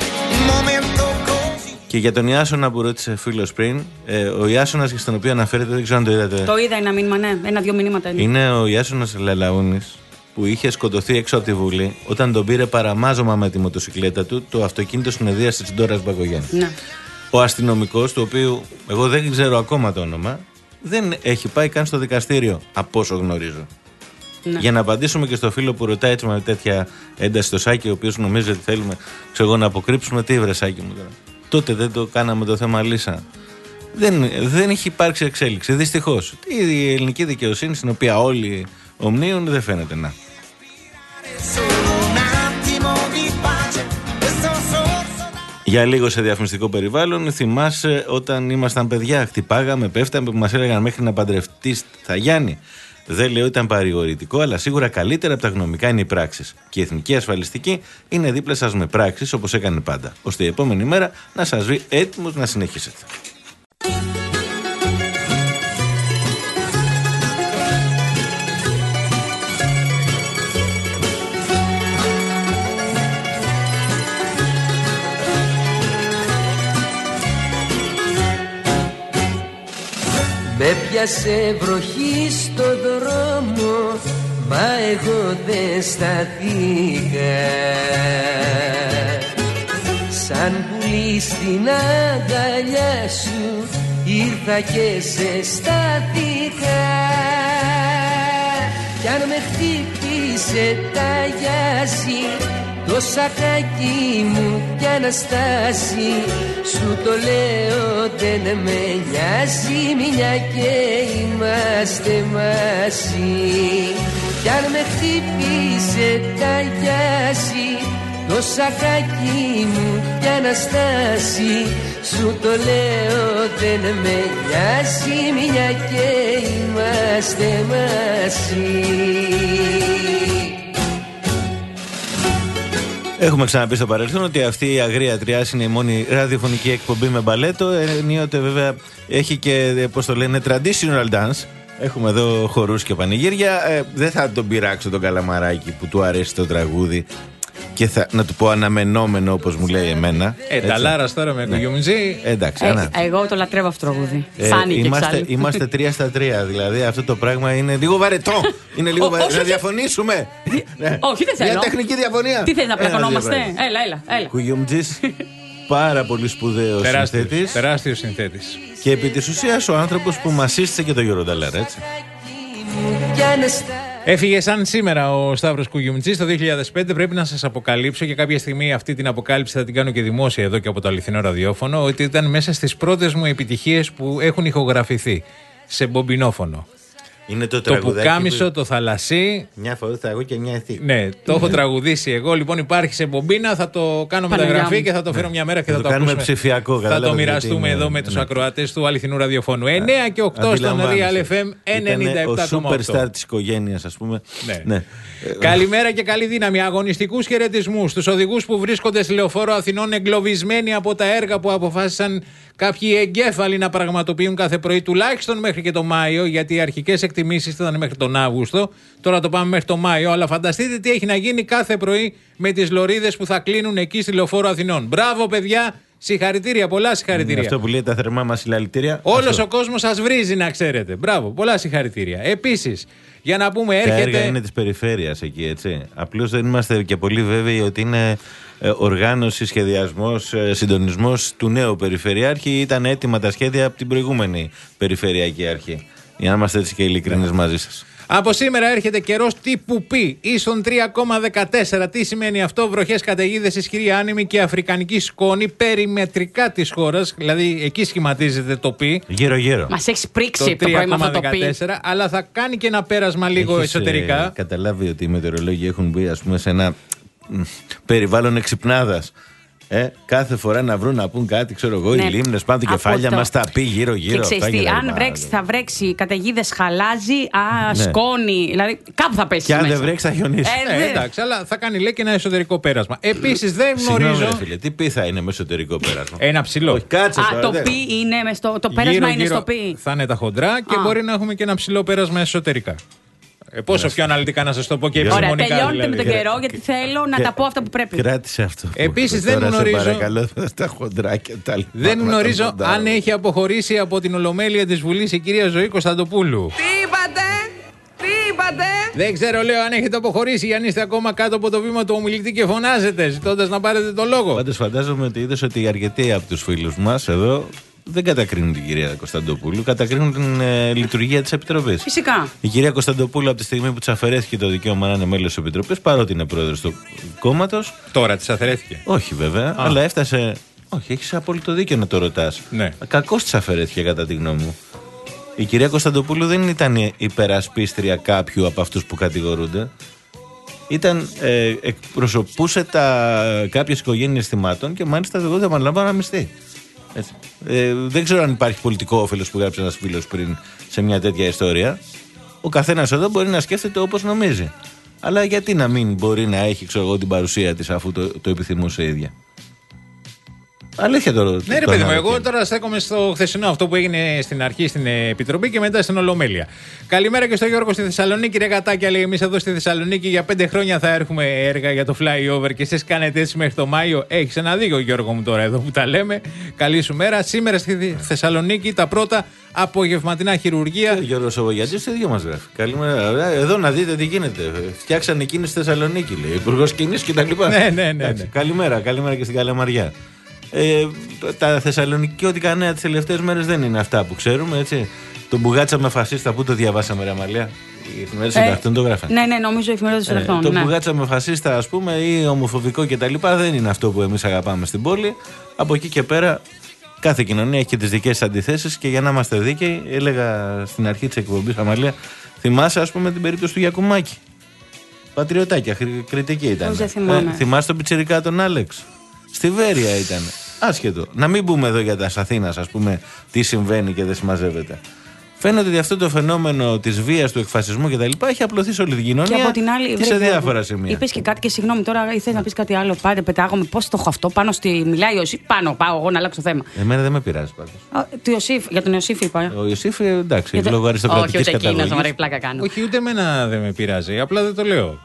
Και για τον Ιάσονα που ρώτησε φίλος πριν, ε, ο Ιάσονας στον οποίο αναφέρεται, δεν ξέρω αν το είδατε. Το είδα ένα μήνυμα, ναι. Ένα-δυο μηνύματα είναι. Είναι ο Ιάσονας Λαλαούνης που είχε σκοτωθεί έξω από τη Βουλή όταν τον πήρε παραμάζωμα με τη μοτοσυκλέτα του το αυτοκίνητο συνεδρίας της Ντόρας Μπακογιάννη. Ναι. Ο αστυνομικός, του οποίου εγώ δεν ξέρω ακόμα το όνομα, δεν έχει πάει καν στο δικαστήριο, από όσο γνωρίζω. Ναι. Για να απαντήσουμε και στο φίλο που ρωτάει έτσι με τέτοια ένταση το Σάκη, ο οποίος νομίζει ότι θέλουμε, ξέρω εγώ, να αποκρύψουμε. Τι βρε Σάκη μου τώρα. Τότε δεν το κάναμε το θέμα Λύσα. Δεν, δεν έχει υπάρξει εξέλιξη, δυστυχώς. Η ελληνική δικαιοσύνη, στην οποία όλοι ομνίουν, δεν φαίνεται να. Για λίγο σε διαφημιστικό περιβάλλον, θυμάσαι όταν ήμασταν παιδιά, χτυπάγαμε, πέφταμε, που μας έλεγαν μέχρι να παντρευτείς θα Γιάννη. Δεν λέω ότι ήταν παρηγορητικό, αλλά σίγουρα καλύτερα από τα γνωμικά είναι οι πράξεις. Και η Εθνική Ασφαλιστική είναι δίπλα σας με πράξεις, όπως έκανε πάντα, ώστε η επόμενη μέρα να σας βρει έτοιμος να συνεχίσετε. Με πιάσε βροχή στο δρόμο, μα εγώ δεν σταθήκα. Σαν πουλί στην αγκαλιά σου ήρθα και ζεστάθηκα. Κι αν με χτύπησε τα γιάζι, το σακάκι μου κι Αναστάση, σου το λέω δεν με νοιάζει, μια και είμαστε μαζί. Κι αν με χτύπησε τα γιάζι, το σακάκι μου κι Αναστάση, σου το λέω δεν με νοιάζει, μια και είμαστε μαζί. Έχουμε ξαναπεί στο παρελθόν ότι αυτή η Αγρία Τριάς είναι η μόνη ραδιοφωνική εκπομπή με μπαλέτο. Ενίοτε βέβαια έχει και, πώς το λένε, traditional dance. Έχουμε εδώ χορούς και πανηγύρια. Ε, δεν θα τον πειράξω τον Καλαμαράκη που του αρέσει το τραγούδι και θα, να του πω αναμενόμενο, όπως μου λέει εμένα. Ε, Ταλάρας τώρα με Κουγιουμτζή. Ναι. Εντάξει, ε, εγώ το λατρεύω αυτό το τραγούδι. Ε, Φάνηκε είμαστε, είμαστε τρία στα τρία. Δηλαδή αυτό το πράγμα είναι λίγο βαρετό. Είναι λίγο βαρετό. Να διαφωνήσουμε. Όχι, δεν θέλω. Μια τεχνική διαφωνία. Τι θες να πλακωνόμαστε. Έλα, έλα, έλα. Κουγιουμτζής, πάρα πολύ σπουδαίος συνθέτης. Τεράστιος συνθέτης. Και επί της ουσίας ο άνθρωπος που μας σύστησε και το Γιώργο Νταλάρα, έτσι. Έφυγε σαν σήμερα ο Σταύρος Κουγιουμτζής το δύο χιλιάδες πέντε. Πρέπει να σας αποκαλύψω, και κάποια στιγμή αυτή την αποκάλυψη θα την κάνω και δημόσια εδώ και από το αληθινό ραδιόφωνο, ότι ήταν μέσα στις πρώτες μου επιτυχίες που έχουν ηχογραφηθεί σε μπομπινόφωνο. Είναι το, το πουκάμισο, που... το θαλασσί. Μια φορά θα εγώ και μια εθή. Ναι, το έχω τραγουδήσει εγώ. Λοιπόν, υπάρχει σε μπομπίνα, θα το κάνω μεταγραφή και θα το φέρω μια μέρα και θα, θα το, το ακούσουμε. Ψηφιακό, θα το μοιραστούμε εδώ με τους ακροατές του αληθινού ραδιοφώνου. εννέα και οκτώ στον Real εφ εμ ενενήντα επτά κόμμα οκτώ. Ο superstar της οικογένειας, ας πούμε. Ναι. Ναι. Καλημέρα και καλή δύναμη. Αγωνιστικούς χαιρετισμούς στους οδηγούς που βρίσκονται στη Λεωφόρο Αθηνών εγκλωβισμένοι από τα έργα που αποφάσισαν κάποιοι εγκέφαλοι να πραγματοποιούν κάθε πρωί, τουλάχιστον μέχρι και το Μάιο, γιατί οι αρχικές εκτιμήσεις ήταν μέχρι τον Αύγουστο. Τώρα το πάμε μέχρι το Μάιο. Αλλά φανταστείτε τι έχει να γίνει κάθε πρωί με τις λωρίδες που θα κλείνουν εκεί στη Λεωφόρο Αθηνών. Μπράβο, παιδιά! Συγχαρητήρια, πολλά συγχαρητήρια. Αυτό που λέει τα θερμά μας συλλαλητήρια. Όλος ο κόσμος σας βρίζει, να ξέρετε. Μπράβο, πολλά συγχαρητήρια. Επίσης, για να πούμε, έρχεται. Τα έργα είναι της περιφέρειας εκεί, έτσι. Απλώς δεν είμαστε και πολύ βέβαιοι ότι είναι οργάνωση, σχεδιασμός, συντονισμός του νέου περιφερειάρχη. Ήταν έτοιμα τα σχέδια από την προηγούμενη περιφερειακή αρχή. Για να είμαστε έτσι και ειλικρινείς μαζί σας. Από σήμερα έρχεται καιρός τύπου Π, ίσον τρία κόμμα δεκατέσσερα. Τι σημαίνει αυτό? Βροχές, καταιγίδες, ισχυρή άνεμη και αφρικανική σκόνη περιμετρικά της χώρας. Δηλαδή εκεί σχηματίζεται το Π. Γύρω-γύρω. Μας έχει πρίξει το πρωί με αυτό το Π. Αλλά θα κάνει και ένα πέρασμα λίγο Έχεις, εσωτερικά. Ε, καταλάβει ότι οι μετεωρολόγοι έχουν μπει, ας πούμε, σε ένα περιβάλλον εξυπνάδας. Ε, κάθε φορά να βρουν να πούν κάτι, ξέρω εγώ, ναι, οι λίμνες πάνω τα κεφάλια το... μας τα πει γύρω-γύρω. Και ξέρεις τι, αν βρέξει, θα βρέξει, καταιγίδες χαλάζει, α, ναι, σκόνη. Δηλαδή κάπου θα πέσει. Και αν μέσα. δεν βρέξει, θα χιονίσει. Ε, ε, εντάξει, αλλά θα κάνει λέει και ένα εσωτερικό πέρασμα. Επίσης δεν γνωρίζω. Συγγνώμη, φίλε, τι πι θα είναι με εσωτερικό πέρασμα? Ένα ψηλό. Όχι, κάτσε α, τώρα, το δε. πι είναι με στο, το πέρασμα γύρω, είναι γύρω, στο πι. Θα είναι τα χοντρά και α, μπορεί να έχουμε και ένα ψηλό πέρασμα εσωτερικά. Ε, πόσο πιο αναλυτικά να σας το πω και επιστημονικά. Ωραία, τελειώνετε δηλαδή. με τον καιρό, γιατί θέλω να τα πω αυτά που πρέπει. Κράτησε αυτό. Επίσης δεν γνωρίζω. Παρακαλώ, τα χοντρά και τα λοιπά. Δεν γνωρίζω αν έχει αποχωρήσει από την Ολομέλεια της Βουλής η κυρία Ζωή Κωνσταντοπούλου. Τι είπατε, τι είπατε. Δεν ξέρω, λέω, αν έχετε αποχωρήσει ή αν είστε ακόμα κάτω από το βήμα του ομιλητή και φωνάζετε, ζητώντας να πάρετε το λόγο. Πάντως φαντάζομαι ότι είδες ότι αρκετοί από τους φίλους μας εδώ δεν κατακρίνουν την κυρία Κωνσταντοπούλου, κατακρίνουν την ε, λειτουργία της Επιτροπής. Φυσικά. Η κυρία Κωνσταντοπούλου από τη στιγμή που της αφαιρέθηκε το δικαίωμα να είναι μέλος της Επιτροπής, παρότι είναι πρόεδρος του κόμματος. Τώρα της αφαιρέθηκε. Όχι βέβαια, α, αλλά έφτασε. Όχι, έχεις απόλυτο δίκιο να το ρωτάς. Ναι. Κακώς της αφαιρέθηκε κατά τη γνώμη μου. Η κυρία Κωνσταντοπούλου δεν ήταν υπερασπίστρια κάποιου από αυτούς που κατηγορούνται. Ήταν, ε, εκπροσωπούσε τα, κάποιες οικογένειες θυμάτων και μάλιστα εγώ δεν επαναλαμβάνω να μισθεί. Έτσι. Ε, δεν ξέρω αν υπάρχει πολιτικό όφελος που γράψε ένας φίλος πριν σε μια τέτοια ιστορία. Ο καθένας εδώ μπορεί να σκέφτεται όπως νομίζει. Αλλά γιατί να μην μπορεί να έχει, ξέρω εγώ, την παρουσία της αφού το, το επιθυμούσε η ίδια. Αλήθεια τώρα. Ναι, ρε παιδί μου, εγώ τώρα στέκομαι στο χθεσινό αυτό που έγινε στην αρχή στην Επιτροπή και μετά στην Ολομέλεια. Καλημέρα και στο Γιώργο στη Θεσσαλονίκη. Ρε Κατάκια, λέει, εμείς εδώ στη Θεσσαλονίκη για πέντε χρόνια θα έχουμε έργα για το flyover και εσείς κάνετε έτσι μέχρι το Μάιο. Έχεις ένα δίκιο, Γιώργο μου, τώρα εδώ που τα λέμε. Καλή σου μέρα. Σήμερα στη Θεσσαλονίκη τα πρώτα απογευματινά χειρουργία. Γιώργο Σοβογιατζής, το ίδιο μας γράφει. Καλημέρα. Εδώ να δείτε τι γίνεται. Φτιάξαν εκείνη στη Θεσσαλονίκη, λέει. Υπουργός Κινήσης κτλ. Ναι, ναι, ναι, ναι. Καλημέρα, καλημέρα και στην Καλαμαριά. Ε, τα Θεσσαλονίκη ό,τι κανένα τις τελευταίες μέρες δεν είναι αυτά που ξέρουμε, έτσι. Τον μπουγάτσα με φασίστα, πού το διαβάσαμε, ρε Αμαλία? Οι εφημερίδες συντακτών το γράφανε. Ναι, ναι, νομίζω οι εφημερίδες συντακτών. Ε, τον ναι. μπουγάτσα με φασίστα, ας πούμε, ή ομοφοβικό κτλ. Δεν είναι αυτό που εμείς αγαπάμε στην πόλη. Από εκεί και πέρα, κάθε κοινωνία έχει και τις δικές της αντιθέσεις και για να είμαστε δίκαιοι, έλεγα στην αρχή της εκπομπής, Αμαλία, θυμάσαι, ας πούμε, την περίπτωση του Γιακουμάκη. Πατριωτάκια, κριτική ήταν. Ε, θυμάσαι τον πιτσιρικά τον Άλεξ? Στη Βέρεια ήταν. Άσχετο. Να μην πούμε εδώ για τα Αθήνας, ας πούμε, τι συμβαίνει και δεν συμμαζεύεται. Φαίνεται ότι αυτό το φαινόμενο της βίας, του εκφασισμού κτλ. Έχει απλωθεί σε όλη την κοινωνία. Και από την άλλη, και σε διάφορα σημεία. Είπες και κάτι και συγγνώμη τώρα, ήθελες να πεις κάτι άλλο. Πάρε, πετάγομαι. Πώς το έχω αυτό πάνω στη. Μιλάει ο Ιωσήφ. Πάνω, πάω εγώ να αλλάξω θέμα. Εμένα δεν με πειράζει πάντως. Για τον Ιωσήφ είπα. Ο Ιωσήφ, εντάξει, για λόγω αριστοκρατικής καταγωγής. Όχι, ούτε εκείνος, πλάκα κάνω. Όχι, ούτε εμένα δεν με πειράζει. Απλά δεν το λέω.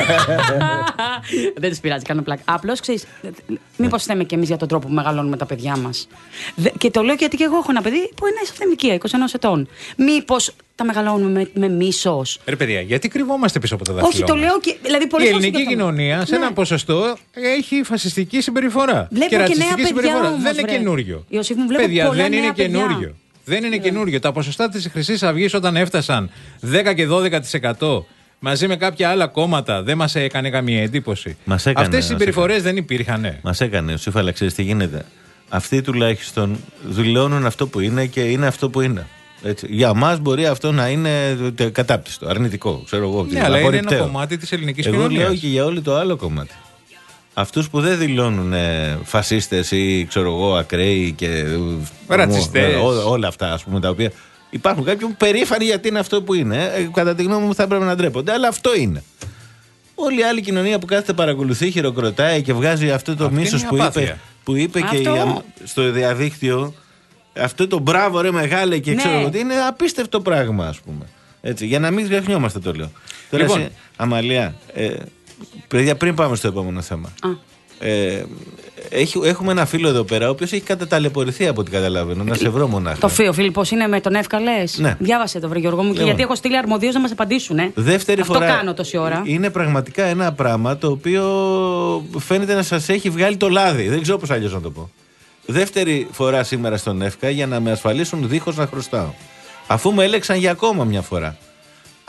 Δεν τους πειράζει, κάνω πλάκα. Απλώς ξέρεις, μήπως θέμε κι εμείς για τον τρόπο που μεγαλώνουμε τα παιδιά μας. Και το λέω γιατί και εγώ έχω ένα παιδί που είναι σε αυτήν την ηλικία, είκοσι ένα ετών. Μήπως τα μεγαλώνουμε με, με μίσος. Ρε παιδιά, γιατί κρυβόμαστε πίσω από τα δάχτυλα? Όχι, το λέω και. Δηλαδή, η ελληνική κοινωνία σε ναι. ένα ποσοστό έχει φασιστική συμπεριφορά. Βλέπω και ρατσιστική και συμπεριφορά. Όμως, δεν είναι βρε. καινούριο. Ιωσήφ, μου βλέπω παιδιά, πολλά δεν είναι νέα καινούριο. παιδιά. Δεν είναι καινούριο. Τα ποσοστά της Χρυσής Αυγής όταν έφτασαν δέκα και δώδεκα τοις εκατό μαζί με κάποια άλλα κόμματα δεν μας έκανε καμία εντύπωση. Αυτές οι συμπεριφορές δεν υπήρχαν. Ναι. Μας έκανε. Ιωσήφ, αλλά ξέρεις τι γίνεται? Αυτοί τουλάχιστον δηλώνουν αυτό που είναι και είναι αυτό που είναι. Έτσι. Για μας μπορεί αυτό να είναι κατάπτυστο, αρνητικό. Ξέρω εγώ, ναι, αλλά είναι ένα κομμάτι της ελληνικής κοινωνίας. Εγώ λέω και για όλο το άλλο κομμάτι. Αυτούς που δεν δηλώνουν ε, φασίστες ή ξέρω εγώ ακραίοι και ρατσιστές, ό, όλα αυτά ας πούμε τα οποία υπάρχουν κάποιοι που περήφανοι γιατί είναι αυτό που είναι. Ε, κατά τη γνώμη μου θα πρέπει να ντρέπονται, αλλά αυτό είναι. Όλη η άλλη κοινωνία που κάθεται παρακολουθεί, χειροκροτάει και βγάζει αυτό το μίσος που είπε, που είπε και η, στο διαδίκτυο. Αυτό το μπράβο ρε μεγάλε και ναι. ξέρω ότι είναι απίστευτο πράγμα, ας πούμε. Έτσι, για να μην γραφνιόμαστε το λέω. Τώρα λοιπόν, εσύ, Αμαλία, ε, παιδιά, πριν πάμε στο επόμενο θέμα. Ε, έχει, έχουμε ένα φίλο εδώ πέρα, ο οποίος έχει καταταλαιπωρηθεί από ό,τι καταλαβαίνω. Να σε βρω μονάχα. Το φίλο, Φίλιππος είναι με τον Εύκα, λες? Ναι. Διάβασε το, βρε Γιώργο μου, και γιατί έχω στείλει αρμοδίως να μας απαντήσουν. Ε. Δεύτερη Αυτό φορά. κάνω τόση ώρα. Είναι πραγματικά ένα πράγμα το οποίο φαίνεται να σας έχει βγάλει το λάδι. Δεν ξέρω πώς αλλιώς να το πω. Δεύτερη φορά σήμερα στον Εύκα για να με ασφαλίσουν δίχως να χρωστάω. Αφού με έλεξαν για ακόμα μια φορά.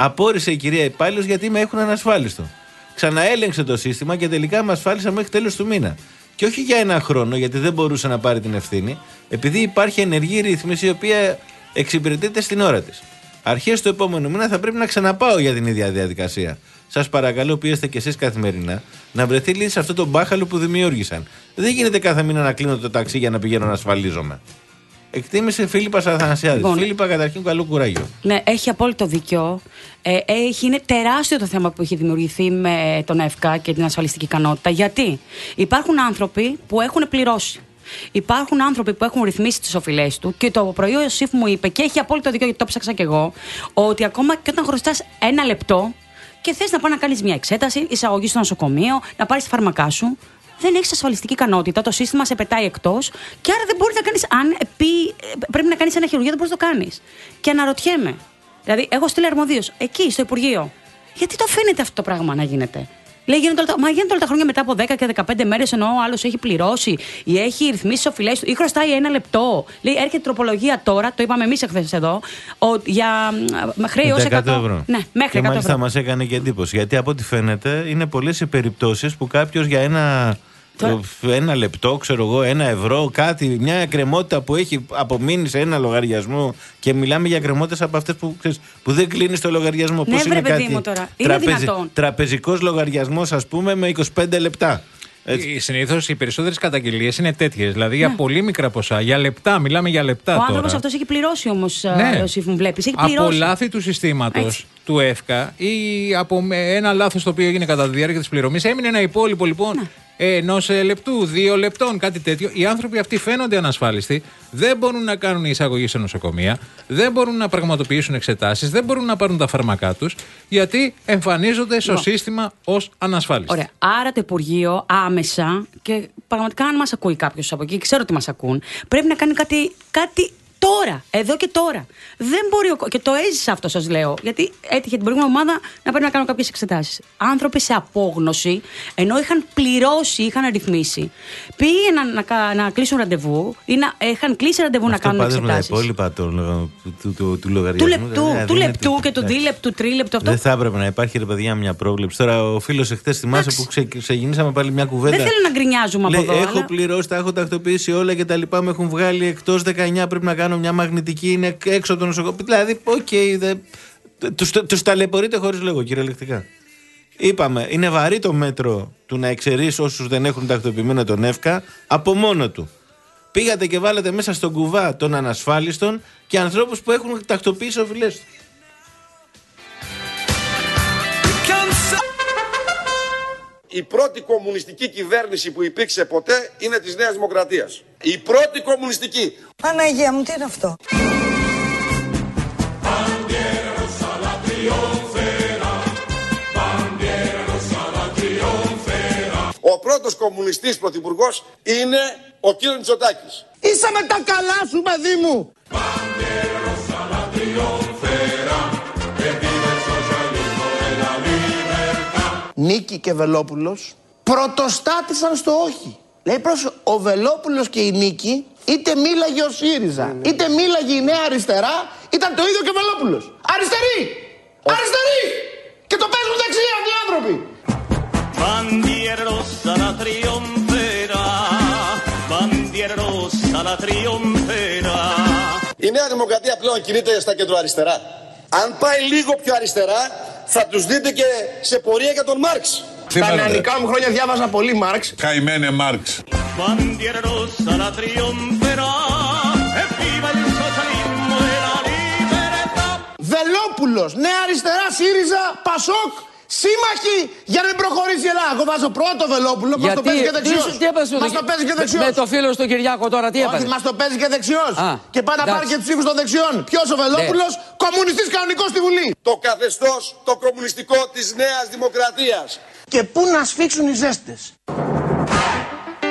Απόρρισε η κυρία υπάλληλος γιατί με έχουν ανασφάλιστο. Ξαναέλεγξε το σύστημα και τελικά με ασφάλισαν μέχρι τέλος του μήνα. Και όχι για ένα χρόνο, γιατί δεν μπορούσε να πάρει την ευθύνη, επειδή υπάρχει ενεργή ρύθμιση η οποία εξυπηρετείται στην ώρα της. Αρχές του επόμενου μήνα θα πρέπει να ξαναπάω για την ίδια διαδικασία. Σας παρακαλώ, πιέστε και εσείς καθημερινά να βρεθεί λύση σε αυτό το μπάχαλο που δημιούργησαν. Δεν γίνεται κάθε μήνα να κλείνω το ταξί για να πηγαίνω να ασφαλίζομαι. Εκτίμησε Φίλιππας Αθανασιάδης. Λοιπόν, Φίλιππα, καταρχήν καλό κουράγιο. Ναι, έχει απόλυτο δίκιο. Ε, έχει, είναι τεράστιο το θέμα που έχει δημιουργηθεί με τον ΕΦΚΑ και την ασφαλιστική ικανότητα. Γιατί υπάρχουν άνθρωποι που έχουν πληρώσει. Υπάρχουν άνθρωποι που έχουν ρυθμίσει τις οφειλές του και το πρωί ο ΣΥΦ μου είπε, και έχει απόλυτο δίκιο γιατί το ψάξα κι εγώ, ότι ακόμα και όταν χρωστάς ένα λεπτό και θες να πάει να κάνεις μια εξέταση, εισαγωγή στο νοσοκομείο, να πάρεις τα φάρμακά σου, δεν έχεις ασφαλιστική ικανότητα, το σύστημα σε πετάει εκτός και άρα δεν μπορείς να κάνεις. Αν πει, πρέπει να κάνεις ένα χειρουργείο, δεν μπορείς να το κάνεις. Και αναρωτιέμαι, δηλαδή, έχω στείλει αρμοδίως εκεί στο Υπουργείο, γιατί το αφήνεται αυτό το πράγμα να γίνεται. Λέει, γίνονται όλα τα, μα γίνονται όλα τα χρόνια μετά από δέκα και δεκαπέντε μέρες, ενώ ο άλλος έχει πληρώσει ή έχει ρυθμίσει τις οφειλές του ή χρωστάει ένα λεπτό. Λέει, έρχεται τροπολογία τώρα, το είπαμε εμείς εχθές εδώ, ο, για χρέη ως εκατό ευρώ. Ναι, μέχρι και μάλιστα ευρώ. Μας έκανε και εντύπωση. Γιατί από ό,τι φαίνεται είναι πολλές οι περιπτώσεις που κάποιος για ένα. Το... Ένα λεπτό, ξέρω εγώ, ένα ευρώ, κάτι, μια εκκρεμότητα που έχει απομείνει σε ένα λογαριασμό, και μιλάμε για εκκρεμότητες από αυτές που, ξέρεις, που δεν κλείνει το λογαριασμό. Ναι, πώς βρε, είναι παιδί κάτι μου τώρα. Είναι τραπεζι... δυνατόν. Τραπεζικός λογαριασμός, ας πούμε, με είκοσι πέντε λεπτά. Συνήθως οι περισσότερες καταγγελίες είναι τέτοιες. Δηλαδή για ναι. πολύ μικρά ποσά, για λεπτά. Μιλάμε για λεπτά. Ο άνθρωπος αυτός έχει πληρώσει όμως, ναι. ο ΣΥΦ μου βλέπεις. Έχει πληρώσει. Από λάθη του συστήματος του ΕΦΚΑ ή από ένα λάθος το οποίο έγινε κατά τη διάρκεια της πληρωμής, έμεινε ένα υπόλοιπο λοιπόν. Ναι. Ενός λεπτού, δύο λεπτών, κάτι τέτοιο. Οι άνθρωποι αυτοί φαίνονται ανασφάλιστοι, δεν μπορούν να κάνουν εισαγωγή σε νοσοκομεία, δεν μπορούν να πραγματοποιήσουν εξετάσεις, δεν μπορούν να πάρουν τα φάρμακά τους, γιατί εμφανίζονται στο λοιπόν. σύστημα ως ανασφάλιστοι. Ωραία. Άρα το Υπουργείο άμεσα, και πραγματικά αν μας ακούει κάποιος από εκεί, ξέρω ότι μας ακούν, πρέπει να κάνει κάτι. κάτι Τώρα, εδώ και τώρα. Δεν μπορεί, ο... και το έζησα αυτό, σας λέω. Γιατί έτυχε την προηγούμενη εβδομάδα να πρέπει να κάνω κάποιες εξετάσεις. Άνθρωποι σε απόγνωση, ενώ είχαν πληρώσει, είχαν αριθμίσει, πήγαιναν να, να, να κλείσουν ραντεβού ή να είχαν κλείσει ραντεβού αυτό να κάνουν εξετάσεις. Αυτό με τα υπόλοιπα του, του, του, του, του λογαριασμού. Του λεπτού, δηλαδή, του λεπτού και του δίλεπτου, τρίλεπτου. Αυτό. Δεν θα έπρεπε να υπάρχει, ρε παιδιά, μια πρόβλεψη. Τώρα ο φίλος εχθές θυμάσαι που ξε, ξεκινήσαμε πάλι μια κουβέντα. Δεν θέλω να γκρινιάζουμε από εδώ. Έχω αλλά... πληρώσει, τα έχω τακτοποιήσει όλα και τα λοιπά. Με έχουν βγάλει εκτός δεκαεννιά, πρέπει να κάνω μια μαγνητική, είναι έξω από το νοσοκομείο. Δηλαδή, οκ, okay, δε... τους, τους ταλαιπωρείτε χωρίς λόγο, κυριολεκτικά. Είπαμε, είναι βαρύ το μέτρο του να εξαιρείς όσους δεν έχουν τακτοποιημένο τον ΕΦΚΑ από μόνο του. Πήγατε και βάλατε μέσα στον κουβά των ανασφάλιστων και ανθρώπους που έχουν τακτοποιήσει οφειλές του. Η πρώτη κομμουνιστική κυβέρνηση που υπήρξε ποτέ είναι της Νέας Δημοκρατίας. Η πρώτη κομμουνιστική. Παναγία μου, τι είναι αυτό? Ο πρώτος κομμουνιστής πρωθυπουργός είναι ο κύριος Μητσοτάκης. Είσαι με τα καλά σου, παιδί μου! Νίκη και Βελόπουλος πρωτοστάτησαν στο όχι. Λέει προς ο Βελόπουλος και η Νίκη είτε μίλαγε ο ΣΥΡΙΖΑ mm. είτε μίλαγε η Νέα Αριστερά, ήταν το ίδιο και ο Βελόπουλος. Αριστεροί! Oh. Αριστεροί! Και το παίζουν δεξιά αυτοί οι άνθρωποι. Bandiera rossa la trionfera, bandiera rossa la trionfera. Η Νέα Δημοκρατία πλέον κινείται στα κεντροαριστερά. Αν πάει λίγο πιο αριστερά, θα τους δείτε και σε πορεία για τον Μάρξ. Στα νεανικά μου χρόνια διάβαζα πολύ Μάρξ. Καημένε Μάρξ. Βελόπουλος, Νέα Αριστερά, ΣΥΡΙΖΑ, ΠΑΣΟΚ, σύμμαχοι για να μην προχωρήσει η Ελλάδα. Εγώ βάζω πρώτο Βελόπουλο, μας το παίζει και δεξιός. Μας το παίζει και δεξιός. Με το φίλο στον Κυριάκο τώρα τι έπαθε? Όχι, μας το παίζει και δεξιός. Α, και πάει να πάρει και τους ψήφους των δεξιών. Ποιος ο Βελόπουλος? Ναι. Κομμουνιστής κανονικός στη Βουλή. Το καθεστώς, το κομμουνιστικό της Νέας Δημοκρατίας. Και πού να σφίξουν οι ζέστες.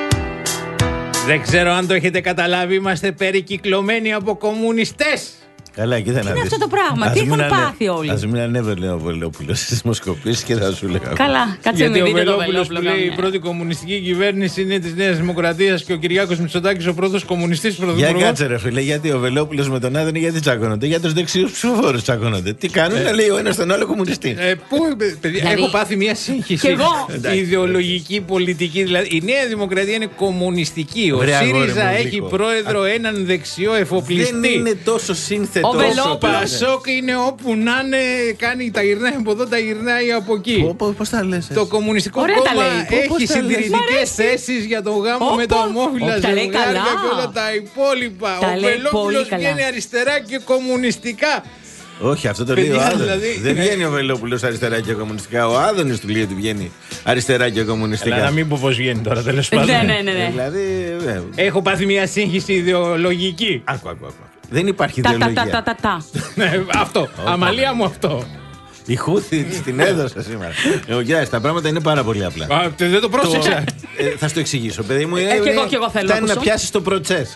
Δεν ξέρω αν το έχετε καταλάβει, είμαστε περικυκλωμένοι από κομμουνιστές. Καλά, κοίτα να είναι δεις. αυτό το πράγμα, Ας τι έχουν μην πάθει όλοι. Ας μην ανέβαινε ο Βελόπουλος στις δημοσκοπήσεις και θα σου λέγαμε. Καλά, κάτσε Γιατί μην ο δείτε το Βελόπουλος Βελόπουλο. που λέει η κάμια. πρώτη κομμουνιστική κυβέρνηση είναι της Νέας Δημοκρατίας και ο Κυριάκος Μητσοτάκης ο πρώτος κομμουνιστής Για πρωθυπουργός. κάτσε ρε φίλε, γιατί ο Βελόπουλος με τον Άδωνη γιατί τσακώνονται. Για τους δεξιούς ψηφοφόρους τσακώνονται. Τι κάνουν, Ε. να λέει ο ένας τον άλλο κομμουνιστή. Ε, πού, παιδιά, Δηλαδή, έχω πάθει μια σύγχυση. κι εγώ. Η ιδεολογική, πολιτική. Δηλαδή, η Νέα Δημοκρατία είναι κομμουνιστική. Ο Βρε, αγόρι ΣΥΡΙΖΑ μου, έχει Νίκο. πρόεδρο έναν δεξιό εφοπλιστή. Δεν είναι τόσο σύνθετο. Ο όσο Βελόπουλος. πας. Πασόκ είναι όπου να είναι, κάνει τα γυρνάει από εδώ, τα γυρνάει από εκεί. Πώς τα λες Το Κομμουνιστικό Ωραία τα Κόμμα λέει. Πώς έχει τα λες. Μ' συντηρητικές αρέσει. θέσεις για το γάμο Όπα. με τα ομόφυλα Όπα, τα λέει ζευγάρια καλά. και όλα τα υπόλοιπα. Τα Ο λέει Βελόπουλος πολύ καλά. βγαίνει αριστερά και κομμουνιστικά. Όχι, αυτό το λέει ο Παιδιά, Άδωνης. δηλαδή- Δεν βγαίνει ο Βελόπουλος αριστερά και κομμουνιστικά. Ο Άδωνης του λέει ότι βγαίνει αριστερά και κομμουνιστικά. Αλλά να μην πω πώς βγαίνει τώρα, τέλος πάντων. Ναι, ναι, ναι. Ε, ναι. Δηλαδή. ε, Έχω πάθει μια σύγχυση ιδεολογική. Άκου, άκου, άκου. Δεν υπάρχει Τα, τα, τα, ιδεολογία. τα, τα, τα. Ναι, αυτό. Αμαλία μου αυτό. Η Χούθη την έδωσα σήμερα. Εγώ, κοιτάξτε, τα πράγματα είναι πάρα πολύ απλά. Α, δεν το πρόσεξα. Ε, θα σου το εξηγήσω, παιδί μου. Ε, κι εγώ, κι εγώ θέλω να Φτάνει να ακούσω. πιάσει το προτσές.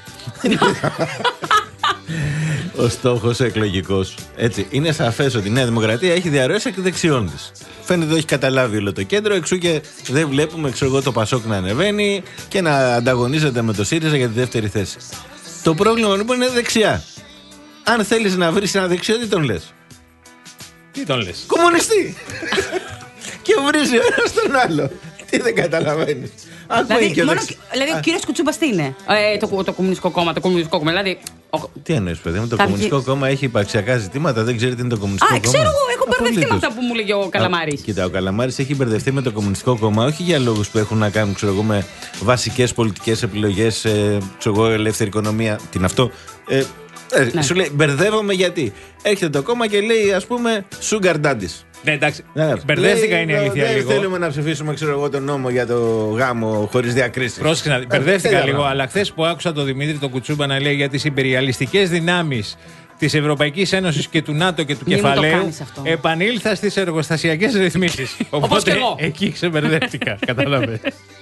Ο στόχος εκλογικός. Έτσι, είναι σαφές ότι η Νέα Δημοκρατία έχει διαρροές εκ δεξιών της. Φαίνεται ότι έχει καταλάβει όλο το κέντρο, εξού και δεν βλέπουμε ξέρω εγώ, το Πασόκ να ανεβαίνει και να ανταγωνίζεται με το ΣΥΡΙΖΑ για τη δεύτερη θέση. Το πρόβλημα λοιπόν είναι δεξιά. Αν θέλεις να βρεις ένα δεξιό, τι τον λες? Τι τον λες? Κομμουνιστή! Και βρίζει ο ένας τον άλλο. Τι δεν καταλαβαίνεις? Άκουε Δηλαδή, και ο μόνο, δεξι- δηλαδή ο κύριος Κουτσούμπας τι είναι? Ε, το, το Κομμουνιστικό Κόμμα, το Κομμουνιστικό Κόμμα. Δηλαδή, ο- Τι εννοείς, παιδί μου, το Θα Κομμουνιστικό βγει- Κόμμα έχει υπαρξιακά ζητήματα, δεν ξέρει τι είναι το Κομμουνιστικό Α, Κόμμα. ξέρω εγώ, έχω μπερδευτεί με Απολύτως. αυτά που μου λέγει ο Καλαμάρης. Α, Κοίτα, ο Καλαμάρης έχει μπερδευτεί με το Κομμουνιστικό Κόμμα, όχι για λόγους που έχουν να κάνουν ξέρω εγώ, με βασικές πολιτικές επιλογές, ε, ξέρω εγώ, ελεύθερη οικονομία. Τι είναι αυτό? Ε, ε, Ναι. Σου λέει, μπερδεύομαι γιατί. Έρχεται το κόμμα και λέει, ας πούμε, Sugar Daddies. Ναι, εντάξει. Ναι, Μπερδεύτηκα λέει, είναι η αλήθεια δεν λίγο. θέλουμε να ψηφίσουμε ξέρω εγώ, τον νόμο για το γάμο χωρίς διακρίσεις. Πρόσεξε να δει. Μπερδεύτηκα τέτοια λίγο, πράγματα. αλλά χθε που άκουσα τον Δημήτρη τον Κουτσούμπα να λέει για τις υπεριαλιστικές δυνάμεις της Ευρωπαϊκής Ένωσης και του ΝΑΤΟ και του Μη μου το κεφαλαίου, κάνεις αυτό. επανήλθα στις εργοστασιακές ρυθμίσεις. Όπως και εγώ. εκεί ξεμπερδεύτηκα. Κατάλαβε.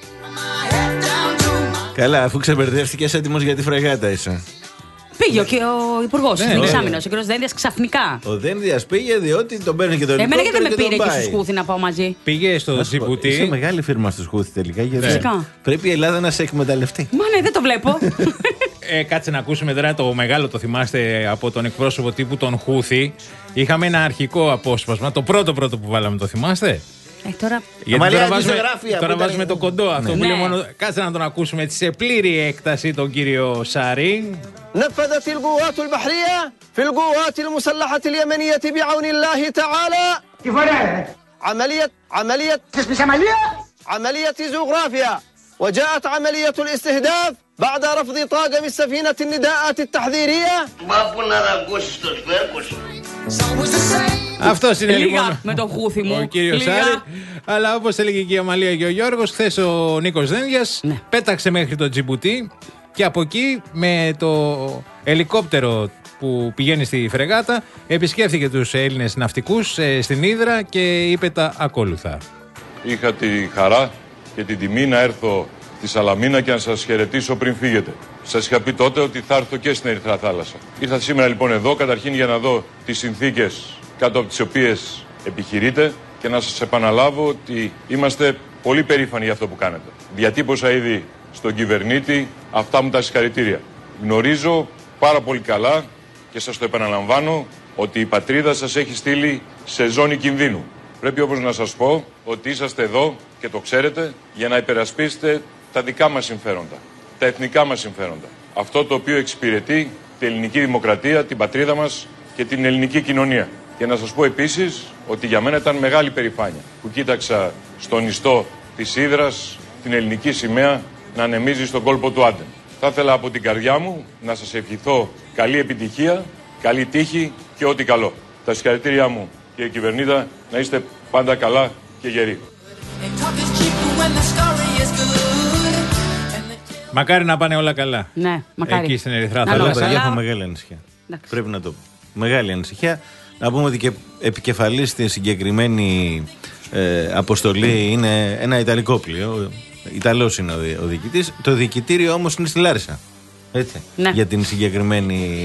Καλά, αφού ξεμπερδεύτηκες, έτοιμος για τη φρεγάτα είσαι. πήγε ο, ο Υπουργός Ναι, Εθνικής ναι. Άμυνας, ο κ. Δένδιας, ξαφνικά. Ο Δένδιας πήγε διότι τον παίρνει και τον Εμένα γιατί δεν με και τον πήρε εκεί πάει. στο Σκούθι να πάω μαζί. Πήγε στο Να σου πω, Είσαι Τζιμπούτι. μεγάλη φίρμα στο Σκούθι τελικά. Γιατί Φυσικά. πρέπει η Ελλάδα να σε εκμεταλλευτεί. Μα ναι, δεν το βλέπω. Ε, κάτσε να ακούσουμε τώρα το μεγάλο, το θυμάστε από τον εκπρόσωπο τύπου τον Χούθη. Είχαμε ένα αρχικό απόσπασμα, το πρώτο πρώτο που βάλαμε, το θυμάστε? ε, τώρα. Γιατί Αμαλία, τώρα βάζουμε, αντισογράφεια, τώρα που ήταν- βάζουμε το κοντό αυτό που Ναι. λέει μόνο. Κάτσε να τον ακούσουμε έτσι σε πλήρη έκταση τον κύριο Σαρή. نفذت القوات البحرية في القوات المسلحة اليمنية بعون الله تعالى عملية عملية عملية عملية زوغرافيا وجاءت عملية الاستهداف بعد رفض طاقم السفينة النداءات التحذيرية. Αυτό είναι Λίγα λοιπόν με τον Χούθι μου. ο κύριο Λίγα. Σάρη. Αλλά όπως έλεγε και η Αμαλία και ο Γιώργος, χθες ο Νίκος Δένδιας Ναι. πέταξε μέχρι το Τζιμπούτι και από εκεί με το ελικόπτερο που πηγαίνει στη φρεγάτα επισκέφθηκε τους Έλληνες ναυτικούς ε, στην Ύδρα και είπε τα ακόλουθα. Είχα τη χαρά και την τιμή να έρθω στη Σαλαμίνα και να σας χαιρετήσω πριν φύγετε. Σας είχα πει τότε ότι θα έρθω και στην Ερυθρά Θάλασσα. Ήρθα σήμερα λοιπόν εδώ καταρχήν για να δω τις συνθήκες κάτω από τις οποίες επιχειρείτε και να σας επαναλάβω ότι είμαστε πολύ περήφανοι για αυτό που κάνετε. Διατύπωσα ήδη στον κυβερνήτη αυτά μου τα συγχαρητήρια. Γνωρίζω πάρα πολύ καλά και σας το επαναλαμβάνω ότι η πατρίδα σας έχει στείλει σε ζώνη κινδύνου. Πρέπει όμως να σας πω ότι είσαστε εδώ και το ξέρετε για να υπερασπίσετε τα δικά μας συμφέροντα, τα εθνικά μας συμφέροντα. Αυτό το οποίο εξυπηρετεί την ελληνική δημοκρατία, την πατρίδα μας και την ελληνική κοινωνία. Και να σας πω επίσης ότι για μένα ήταν μεγάλη περηφάνεια που κοίταξα στον ιστό της Ύδρας την ελληνική σημαία να ανεμίζει στον κόλπο του Άντεν. Θα ήθελα από την καρδιά μου να σας ευχηθώ καλή επιτυχία, καλή τύχη και ό,τι καλό. Τα συγχαρητήριά μου, κύριε κυβερνήτα, να είστε πάντα καλά και γεροί. Μακάρι να πάνε όλα καλά. Ναι, μακάρι. Εκεί στην Ερυθρά Να Αλλά Θάλασσα. παιδιά, καλά. έχω μεγάλη ανησυχία. Εντάξει. Πρέπει να το πω. Μεγάλη ανησυχία. Να πούμε ότι και επικεφαλής στη συγκεκριμένη ε, αποστολή είναι ένα ιταλικό πλοίο. Ιταλός είναι ο, δι- ο διοικητής. Το διοικητήριο όμως είναι στη Λάρισα. Έτσι. Ναι. Για την συγκεκριμένη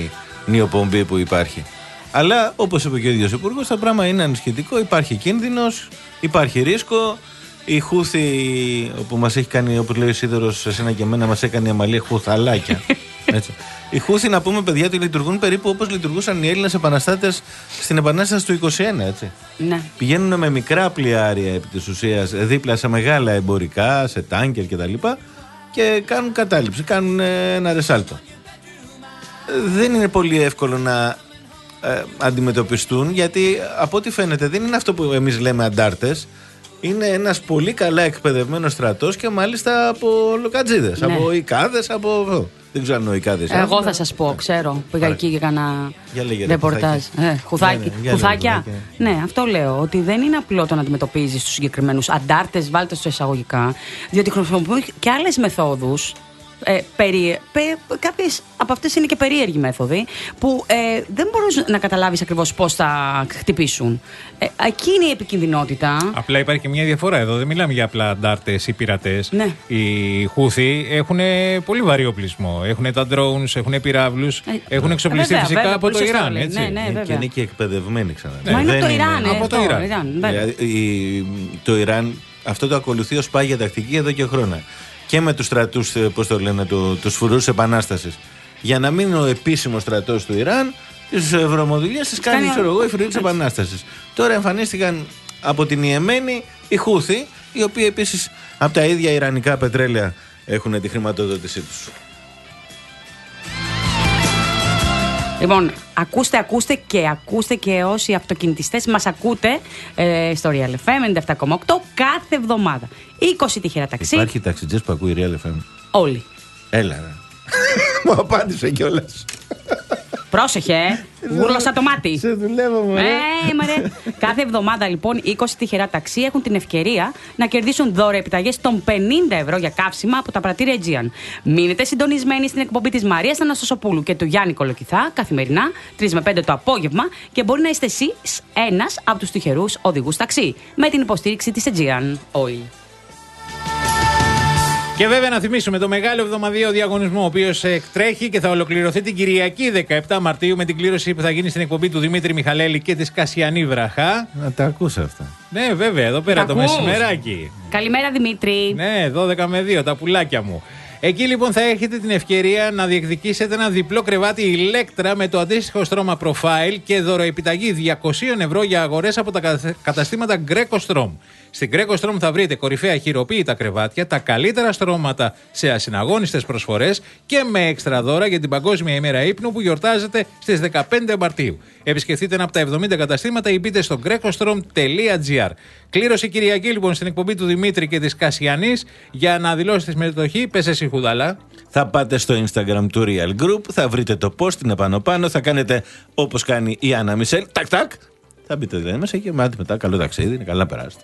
νιοπομπή που υπάρχει. Αλλά όπως είπε και ο ίδιος ο Υπουργός, το πράγμα είναι ανησυχητικό. Υπάρχει κίνδυνος, υπάρχει ρίσκο. Η Χούθη, όπου μας έχει κάνει, όπως λέει ο Σίδωρος, σε εσένα και εμένα, μας έκανε η Αμαλία χουθαλάκια. Έτσι. Οι Χούθη, να πούμε, παιδιά, ότι λειτουργούν περίπου όπως λειτουργούσαν οι Έλληνες επαναστάτες στην Επανάσταση του είκοσι ένα, έτσι. Ναι. Πηγαίνουν με μικρά πλοιάρια επί της ουσίας δίπλα σε μεγάλα εμπορικά, σε τάνκερ κτλ. Και κάνουν κατάληψη, κάνουν ένα ρεσάλτο. Δεν είναι πολύ εύκολο να ε, αντιμετωπιστούν, γιατί από ό,τι φαίνεται δεν είναι αυτό που εμείς λέμε αντάρτες. Είναι ένας πολύ καλά εκπαιδευμένος στρατός και μάλιστα από λοκατζίδες, ναι. από οικάδες, από... Δεν ξέρω αν είναι οικάδες. Εγώ έχουμε... θα σας πω, ξέρω. Πήγα εκεί και έκανα ρεπορτάζ. Ε, χουθάκι. Ναι, ναι, Χουθάκια. Ναι, αυτό λέω. Ότι δεν είναι απλό το να αντιμετωπίζεις τους συγκεκριμένους αντάρτες, βάλτε στο εισαγωγικά, διότι χρησιμοποιούν και άλλες μεθόδους. Ε, περί, πε, κάποιες από αυτές είναι και περίεργοι μέθοδοι που ε, δεν μπορείς να καταλάβεις ακριβώς πώς θα χτυπήσουν. Ε, εκεί είναι η επικινδυνότητα. Απλά υπάρχει και μια διαφορά εδώ. Δεν μιλάμε για απλά αντάρτες ή πειρατές. Ναι. Οι Χούθη έχουν πολύ βαρύ οπλισμό. Έχουν τα drones, έχουν πυράβλους, ε, έχουν εξοπλιστεί βέβαια, φυσικά βέβαια, από το Ιράν. Έτσι. Ναι, ναι, και είναι και εκπαιδευμένοι ξανά. Ναι. Μα είναι από το Ιράν. Από το Ιράν. Ιράν, το Ιράν αυτό το ακολουθεί ως πάγια τακτική εδώ και χρόνια. Και με τους στρατούς, πώς το λένε, του, τους φρουρούς επανάστασης. Για να μην είναι ο επίσημος στρατός του Ιράν, τις ευρωμοδουλίες τις κάνει, ξέρω εγώ, οι φρουροί της επανάστασης. Τώρα εμφανίστηκαν από την Ιεμένη οι Χούθη, οι οποίοι επίσης από τα ίδια ιρανικά πετρέλαια έχουν τη χρηματοδότησή τους. Λοιπόν, ακούστε, ακούστε και ακούστε και όσοι αυτοκινητιστές μας ακούτε ε, στο Real εφ εμ ενενήντα επτά κόμμα οκτώ κάθε εβδομάδα. είκοσι τυχερά ταξί. Υπάρχει ταξιτζές που ακούει Real εφ εμ. Όλοι. Έλα ρε. Μου απάντησε κιόλας. Πρόσεχε, ε. Γούρλωσα το μάτι. Σε δουλεύω, μωρέ. Ε, μωρέ. Κάθε εβδομάδα λοιπόν είκοσι τυχερά ταξί έχουν την ευκαιρία να κερδίσουν δώρο επιταγές των πενήντα ευρώ για καύσιμα από τα πρατήρια Aegean. Μείνετε συντονισμένοι στην εκπομπή της Μαρίας Αναστασοπούλου και του Γιάννη Κολοκυθά καθημερινά τρεις με πέντε το απόγευμα και μπορεί να είστε εσείς ένας από τους τυχερούς οδηγούς ταξί με την υποστήριξη της Aegean Oil. Και βέβαια να θυμίσουμε το μεγάλο εβδομαδιαίο διαγωνισμό, ο οποίος εκτρέχει και θα ολοκληρωθεί την Κυριακή δεκαεπτά Μαρτίου με την κλήρωση που θα γίνει στην εκπομπή του Δημήτρη Μιχαλέλη και της Κασιανή Βραχά. Να τα ακούς αυτά. Ναι, βέβαια, εδώ πέρα το μεσημεράκι. Καλημέρα Δημήτρη. Ναι, δώδεκα με δύο, τα πουλάκια μου. Εκεί λοιπόν θα έχετε την ευκαιρία να διεκδικήσετε ένα διπλό κρεβάτι ηλέκτρα με το αντίστοιχο στρώμα Profile και δωροεπιταγή διακόσια ευρώ για αγορές από τα καταστήματα Greco Strom. Στην Greco Strom θα βρείτε κορυφαία χειροποίητα κρεβάτια, τα καλύτερα στρώματα σε ασυναγώνιστες προσφορές και με έξτρα δώρα για την Παγκόσμια ημέρα ύπνου που γιορτάζεται στις δεκαπέντε Μαρτίου. Επισκεφτείτε ένα από τα εβδομήντα καταστήματα ή μπείτε στο grecostrom τελεία gr. Κλήρωση Κυριακή λοιπόν στην εκπομπή του Δημήτρη και της Κασιανής. Για να δηλώσετε τη συμμετοχή, πες εσύ Χουδαλά. Θα πάτε στο Instagram του Real Group, θα βρείτε το post, είναι πάνω πάνω, θα κάνετε όπως κάνει η Άννα Μισελ. Τακ τακ. Θα μπείτε δηλαδή μέσα και μάτι μετά. Καλό ταξίδι, είναι καλά περάσετε.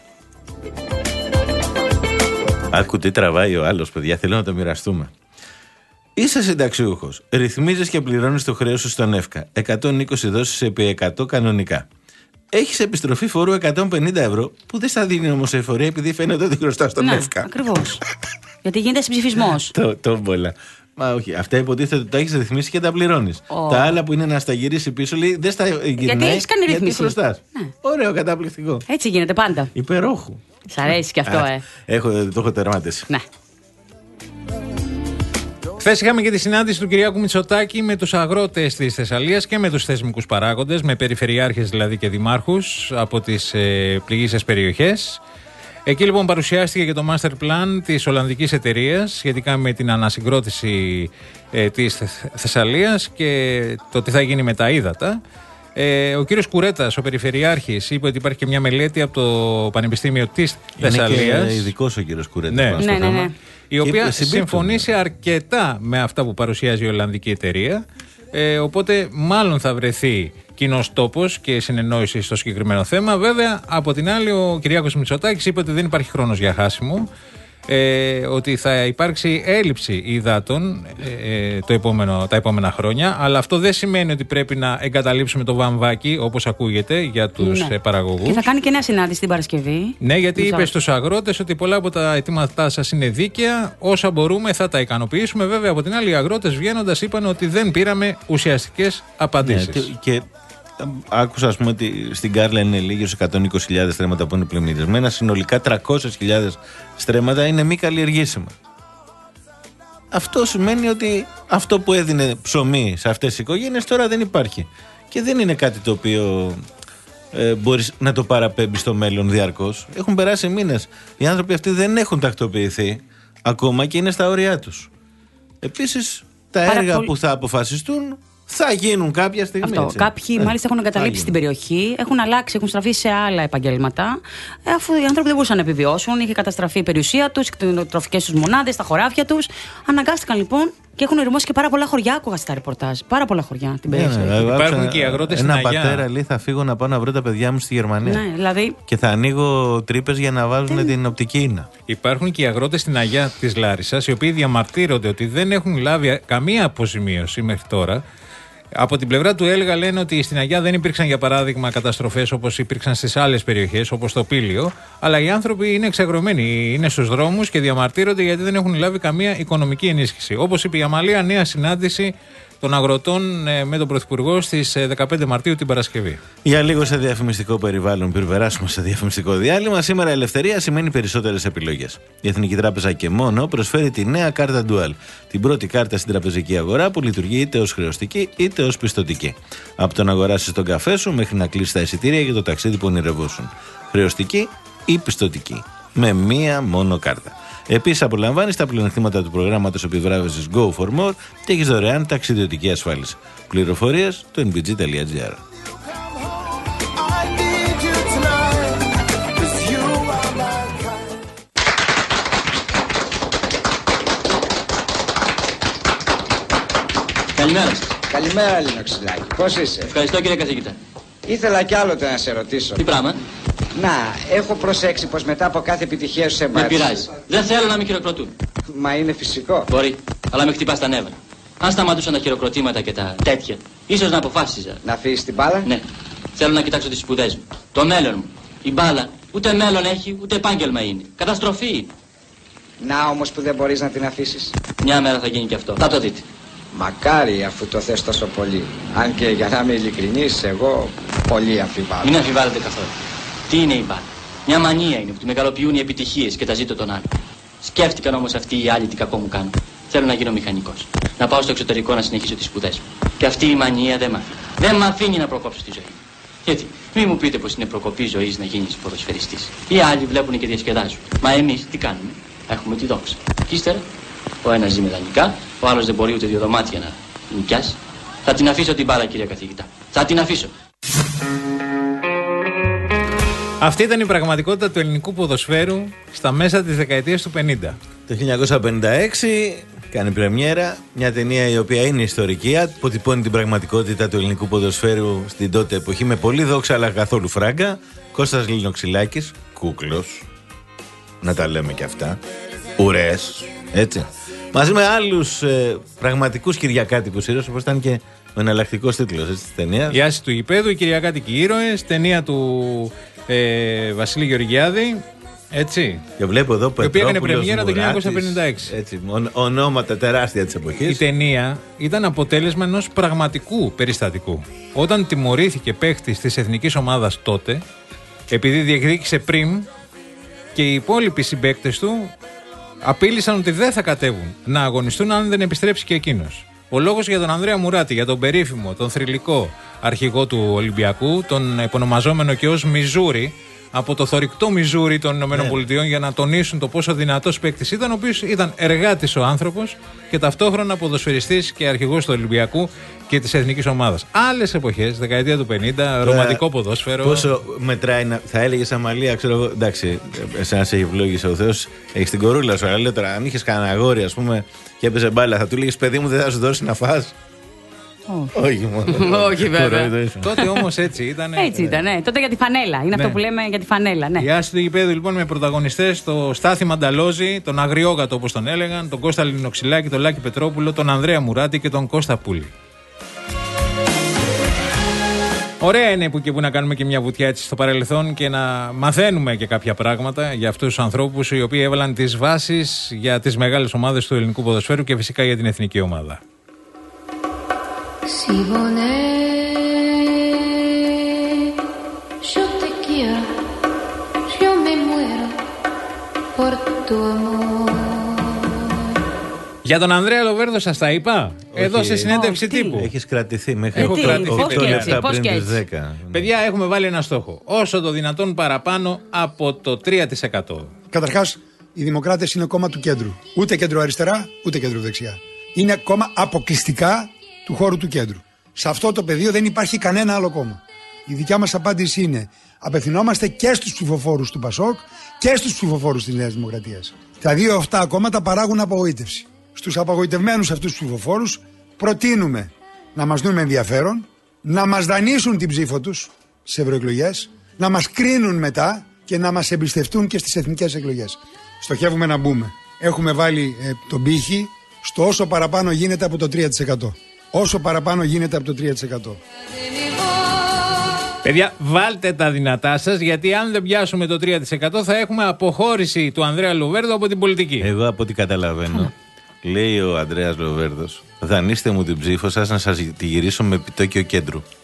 Άκου τι τραβάει ο άλλος, παιδιά, θέλω να το μοιραστούμε. Είσαι συνταξιούχος, ρυθμίζεις και πληρώνεις το χρέος σου στον ΕΦΚΑ. εκατόν είκοσι δόσεις επί εκατό κανονικά. Έχεις επιστροφή φόρου εκατόν πενήντα ευρώ που δεν στα δίνει όμως η εφορία επειδή φαίνεται ότι χρωστά στον ναι, ΕΦΚΑ. Ακριβώς. Γιατί γίνεται συμψηφισμός. το, το μπολα. Μα όχι, αυτά υποτίθεται ότι τα έχεις ρυθμίσει και τα πληρώνεις. Oh. Τα άλλα που είναι να στα γυρίσει πίσω λέει δεν στα γυρνάει. Γιατί έχεις κάνει ρυθμίση. Γιατί χρωστάς. Ναι. Ωραίο, καταπληκτικό. Έτσι γίνεται πάντα. Υπερόχου. Σ' αρέσει και αυτό, Α, ε. Έχω, το έχω τερματίσει. Ναι. Χθες είχαμε και τη συνάντηση του Κυριάκου Μητσοτάκη με τους αγρότες της Θεσσαλίας και με τους θεσμικούς παράγοντες, με περιφερειάρχες δηλαδή και δημάρχους από τις ε, πληγείσες περιοχές. Εκεί λοιπόν παρουσιάστηκε και το master plan της Ολλανδικής εταιρείας σχετικά με την ανασυγκρότηση ε, της Θεσσαλίας και το τι θα γίνει με τα ύδατα. Ε, ο κύριος Κουρέτας, ο Περιφερειάρχης, είπε ότι υπάρχει και μια μελέτη από το Πανεπιστήμιο της Θεσσαλίας. Είναι και ειδικός ο κύριος Κουρέτας. Ναι, ναι, ναι, ναι. Η οποία συμφωνήσει αρκετά με αυτά που παρουσιάζει η Ολλανδική εταιρεία. Ε, οπότε μάλλον θα βρεθεί κοινός τόπος και συνεννόηση στο συγκεκριμένο θέμα. Βέβαια, από την άλλη, ο Κυριάκος Μητσοτάκης είπε ότι δεν υπάρχει χρόνος για χάσιμο. ε, ότι θα υπάρξει έλλειψη υδάτων ε, το επόμενο, τα επόμενα χρόνια, αλλά αυτό δεν σημαίνει ότι πρέπει να εγκαταλείψουμε το βαμβάκι, όπως ακούγεται, για τους ναι. παραγωγούς. Και θα κάνει και νέα συνάντηση την Παρασκευή. Ναι, γιατί είπε στους αγρότες ότι πολλά από τα αιτήματά σας είναι δίκαια, όσα μπορούμε θα τα ικανοποιήσουμε. Βέβαια, από την άλλη, οι αγρότες βγαίνοντας είπαν ότι δεν πήραμε ουσιαστικές απαντήσεις. Ναι, και, και άκουσα, ας πούμε, ότι στην Κάρλα είναι λίγοι ως εκατόν είκοσι χιλιάδες στρέμματα που είναι πλημμυρισμένα. Συνολικά τριακόσιες χιλιάδες στρέμματα είναι μη καλλιεργήσιμα. Αυτό σημαίνει ότι αυτό που έδινε ψωμί σε αυτές τις οικογένειες τώρα δεν υπάρχει. Και δεν είναι κάτι το οποίο ε, μπορείς να το παραπέμπεις στο μέλλον διαρκώς. Έχουν περάσει μήνες. Οι άνθρωποι αυτοί δεν έχουν τακτοποιηθεί ακόμα και είναι στα όρια τους. Επίσης, τα Πάρα έργα πολύ... που θα αποφασιστούν θα γίνουν κάποια στιγμή. Αυτό. Έτσι. Κάποιοι ε, μάλιστα έχουν εγκαταλείψει την περιοχή, έχουν αλλάξει, έχουν στραφεί σε άλλα επαγγέλματα. Ε, αφού οι άνθρωποι δεν μπορούσαν να επιβιώσουν, είχε καταστραφεί η περιουσία τους, οι τροφικές τους μονάδες, τα χωράφια τους. Αναγκάστηκαν λοιπόν και έχουν ερμώσει και πάρα πολλά χωριά, άκουγα στα ρεπορτάζ. Πάρα πολλά χωριά την περιοχή. Ναι, ναι, υπάρχουν και οι αγρότες στην Αγιά. Ένα πατέρα λέει: θα φύγω να πάω να βρω τα παιδιά μου στη Γερμανία. Ναι, δηλαδή... Και θα ανοίγω τρύπες για να βάζουν mm. την οπτική ίνα. Υπάρχουν και οι αγρότες στην Αγιά της Λάρισσας, οι οποίοι διαμαρτύρονται ότι δεν έχουν λάβει καμία αποζημίωση μέχρι τώρα. Από την πλευρά του Έλγα λένε ότι στην Αγιά δεν υπήρξαν, για παράδειγμα, καταστροφές όπως υπήρξαν στις άλλες περιοχές, όπως το Πήλιο, αλλά οι άνθρωποι είναι εξαγρωμένοι, είναι στους δρόμους και διαμαρτύρονται γιατί δεν έχουν λάβει καμία οικονομική ενίσχυση. Όπως είπε η Αμαλία, νέα συνάντηση των αγροτών ε, με τον Πρωθυπουργό στις ε, δεκαπέντε Μαρτίου την Παρασκευή. Για λίγο σε διαφημιστικό περιβάλλον, πριν περάσουμε σε διαφημιστικό διάλειμμα, σήμερα η ελευθερία σημαίνει περισσότερες επιλογές. Η Εθνική Τράπεζα και μόνο προσφέρει τη νέα κάρτα Dual. Την πρώτη κάρτα στην τραπεζική αγορά που λειτουργεί είτε ως χρεωστική είτε ως πιστωτική. Από το να αγοράσεις τον καφέ σου μέχρι να κλείσεις τα εισιτήρια για το ταξίδι που ονειρευόσουν. Χρεωστική ή πιστωτική. Με μία μόνο κάρτα. Επίσης, απολαμβάνεις τα πλεονεκτήματα του προγράμματος επιβράβευσης Go for More και έχεις δωρεάν ταξιδιωτική ασφάλιση. Πληροφορίες στο εν μπι τζι τελεία τζι άρ. Καλημέρα σας. Καλημέρα, Ελληνοξυλάκη. Πώς είσαι? Ευχαριστώ, κύριε καθηγητά. Ήθελα κι άλλο να σε ρωτήσω. Τι πράγμα? Να, έχω προσέξει πως μετά από κάθε επιτυχία σου σε μπάτς. Δεν πειράζει. Δεν θέλω να με χειροκροτούν. Μα είναι φυσικό. Μπορεί, αλλά με χτυπάς τα νεύρα. Αν σταματούσαν τα χειροκροτήματα και τα τέτοια, ίσως να αποφάσιζα. Να αφήσεις την μπάλα? Ναι. Θέλω να κοιτάξω τις σπουδές μου. Το μέλλον μου. Η μπάλα ούτε μέλλον έχει, ούτε επάγγελμα είναι. Καταστροφή είναι. Να όμως που δεν μπορείς να την αφήσεις. Μια μέρα θα γίνει και αυτό. Θα το δείτε. Μακάρι, αφού το θες τόσο πολύ. Αν και για να είμαι ειλικρινής, εγώ πολύ αμφιβάλλω. Μην αμφιβάλλετε καθόλου. Τι είναι η μπάλα? Μια μανία είναι που τη μεγαλοποιούν οι επιτυχίες και τα ζήτω τον άλλο. Σκέφτηκαν όμως αυτοί οι άλλοι τι κακό μου κάνουν. Θέλω να γίνω μηχανικός. Να πάω στο εξωτερικό να συνεχίσω τις σπουδές μου. Και αυτή η μανία δεν μ' αφήνει. Δεν μ' αφήνει να προκόψω τη ζωή. Γιατί, μην μου πείτε πως είναι προκοπή ζωής να γίνεις ποδοσφαιριστής. Οι άλλοι βλέπουν και διασκεδάζουν. Μα εμείς τι κάνουμε? Έχουμε τη δόξα. Και ύστερα, ο ένας ζει με δανεικά, ο άλλος δεν μπορεί ούτε δύο δωμάτια να νοικιάσει. Θα την αφήσω την μπάλα, κύριε καθηγητά. Θα την αφήσω. Αυτή ήταν η πραγματικότητα του ελληνικού ποδοσφαίρου στα μέσα της δεκαετίας του πενήντα. Το χίλια εννιακόσια πενήντα έξι κάνει πρεμιέρα μια ταινία η οποία είναι ιστορική, αποτυπώνει την πραγματικότητα του ελληνικού ποδοσφαίρου στην τότε εποχή με πολύ δόξα αλλά καθόλου φράγκα. Κώστας Λινοξυλάκης, κούκλος, να τα λέμε και αυτά, ουρές, έτσι. Μαζί με άλλους ε, πραγματικούς κυριακάτικους ήρωες, όπως ήταν και ο εναλλακτικός τίτλος της ταινίας. Η Άση του Γηπέδου, οι Κυριακάτικοι ήρωες, ταινία του ε, Βασίλη Γεωργιάδη. Έτσι. Και βλέπω εδώ η οποία έκανε πρεμιέρα το χίλια εννιακόσια πενήντα έξι. Έτσι, ονόματα τεράστια της εποχής. Η ταινία ήταν αποτέλεσμα ενός πραγματικού περιστατικού. Όταν τιμωρήθηκε παίχτης της εθνικής ομάδας τότε, επειδή διεκδίκησε πριμ και οι υπόλοιποι συμπαίκτες του απείλησαν ότι δεν θα κατέβουν να αγωνιστούν αν δεν επιστρέψει και εκείνος. Ο λόγος για τον Ανδρέα Μουράτη, για τον περίφημο, τον θρυλικό αρχηγό του Ολυμπιακού, τον επωνομαζόμενο και ως Μιζούρι, από το θωρηκτό Μιζούρι των ΗΠΑ, yeah. για να τονίσουν το πόσο δυνατός παίκτης ήταν, ο οποίος ήταν εργάτης ο άνθρωπος και ταυτόχρονα ποδοσφαιριστής και αρχηγός του Ολυμπιακού και της εθνικής ομάδας. Άλλες εποχές, δεκαετία του πενήντα, yeah. ρομαντικό ποδόσφαιρο. Πόσο μετράει, θα έλεγες Αμαλία, ξέρω εγώ, εντάξει, εσένα σε έχει ευλόγησε ο Θεός, έχεις την κορούλα σου, αλλά λέω τώρα, αν είχες κανένα αγόρι, ας πούμε, και έπαιζε μπάλα, θα του λέγεις παιδί μου, δεν θα σου δώσει να φας? Όχι μόνο. Όχι βέβαια. Τότε όμως έτσι ήταν. Έτσι ήταν, ναι. Τότε για τη φανέλα. Είναι Ναι. αυτό που λέμε για τη φανέλα. Ναι. Η άση του γηπέδου λοιπόν με πρωταγωνιστές τον Στάθη Μανταλόζη, τον Αγριόγατο όπως τον έλεγαν, τον Κώστα Λινοξυλάκη, τον Λάκη Πετρόπουλο, τον Ανδρέα Μουράτη και τον Κώστα Πούλη. Ωραία είναι που και που να κάνουμε και μια βουτιά έτσι στο παρελθόν και να μαθαίνουμε και κάποια πράγματα για αυτούς τους ανθρώπους οι οποίοι έβαλαν τις βάσεις για τις μεγάλες ομάδες του ελληνικού ποδοσφαίρου και φυσικά για την εθνική ομάδα. Si volés, yo te quiero, yo me muero por tu amor. Για τον Ανδρέα Λοβέρδο σας τα είπα. Όχι. Εδώ σε συνέντευξη Oh, τύπου. Έχεις κρατηθεί μέχρι Έχω κρατηθεί, οκτώ παιδιά. λεπτά Πώς πριν και τις έτσι. δέκα. Παιδιά, έχουμε βάλει ένα στόχο. Όσο το δυνατόν παραπάνω από το τρία τοις εκατό. Καταρχάς, οι Δημοκράτες είναι κόμμα του κέντρου. Ούτε κέντρο αριστερά, ούτε κέντρο δεξιά. Είναι κόμμα αποκλειστικά του χώρου του κέντρου. Σε αυτό το πεδίο δεν υπάρχει κανένα άλλο κόμμα. Η δικιά μας απάντηση είναι: απευθυνόμαστε και στους ψηφοφόρους του Πασόκ και στους ψηφοφόρους της Νέας Δημοκρατίας. Τα δύο αυτά κόμματα παράγουν απογοήτευση. Στους απογοητευμένους αυτούς ψηφοφόρους προτείνουμε να μας δουν με ενδιαφέρον, να μας δανείσουν την ψήφο τους στις ευρωεκλογές, να μας κρίνουν μετά και να μας εμπιστευτούν και στις εθνικές εκλογές. Στοχεύουμε να μπούμε. Έχουμε βάλει ε, τον πύχη στο όσο παραπάνω γίνεται από το τρία τοις εκατό. Όσο παραπάνω γίνεται από το τρία τοις εκατό. Παιδιά, βάλτε τα δυνατά σας, γιατί αν δεν πιάσουμε το τρία τοις εκατό θα έχουμε αποχώρηση του Ανδρέα Λοβέρδο από την πολιτική. Εγώ από ό,τι καταλαβαίνω, λέει ο Ανδρέας Λοβέρδος, δανείστε μου την ψήφο σας να σας τη γυρίσω με επιτόκιο κέντρου.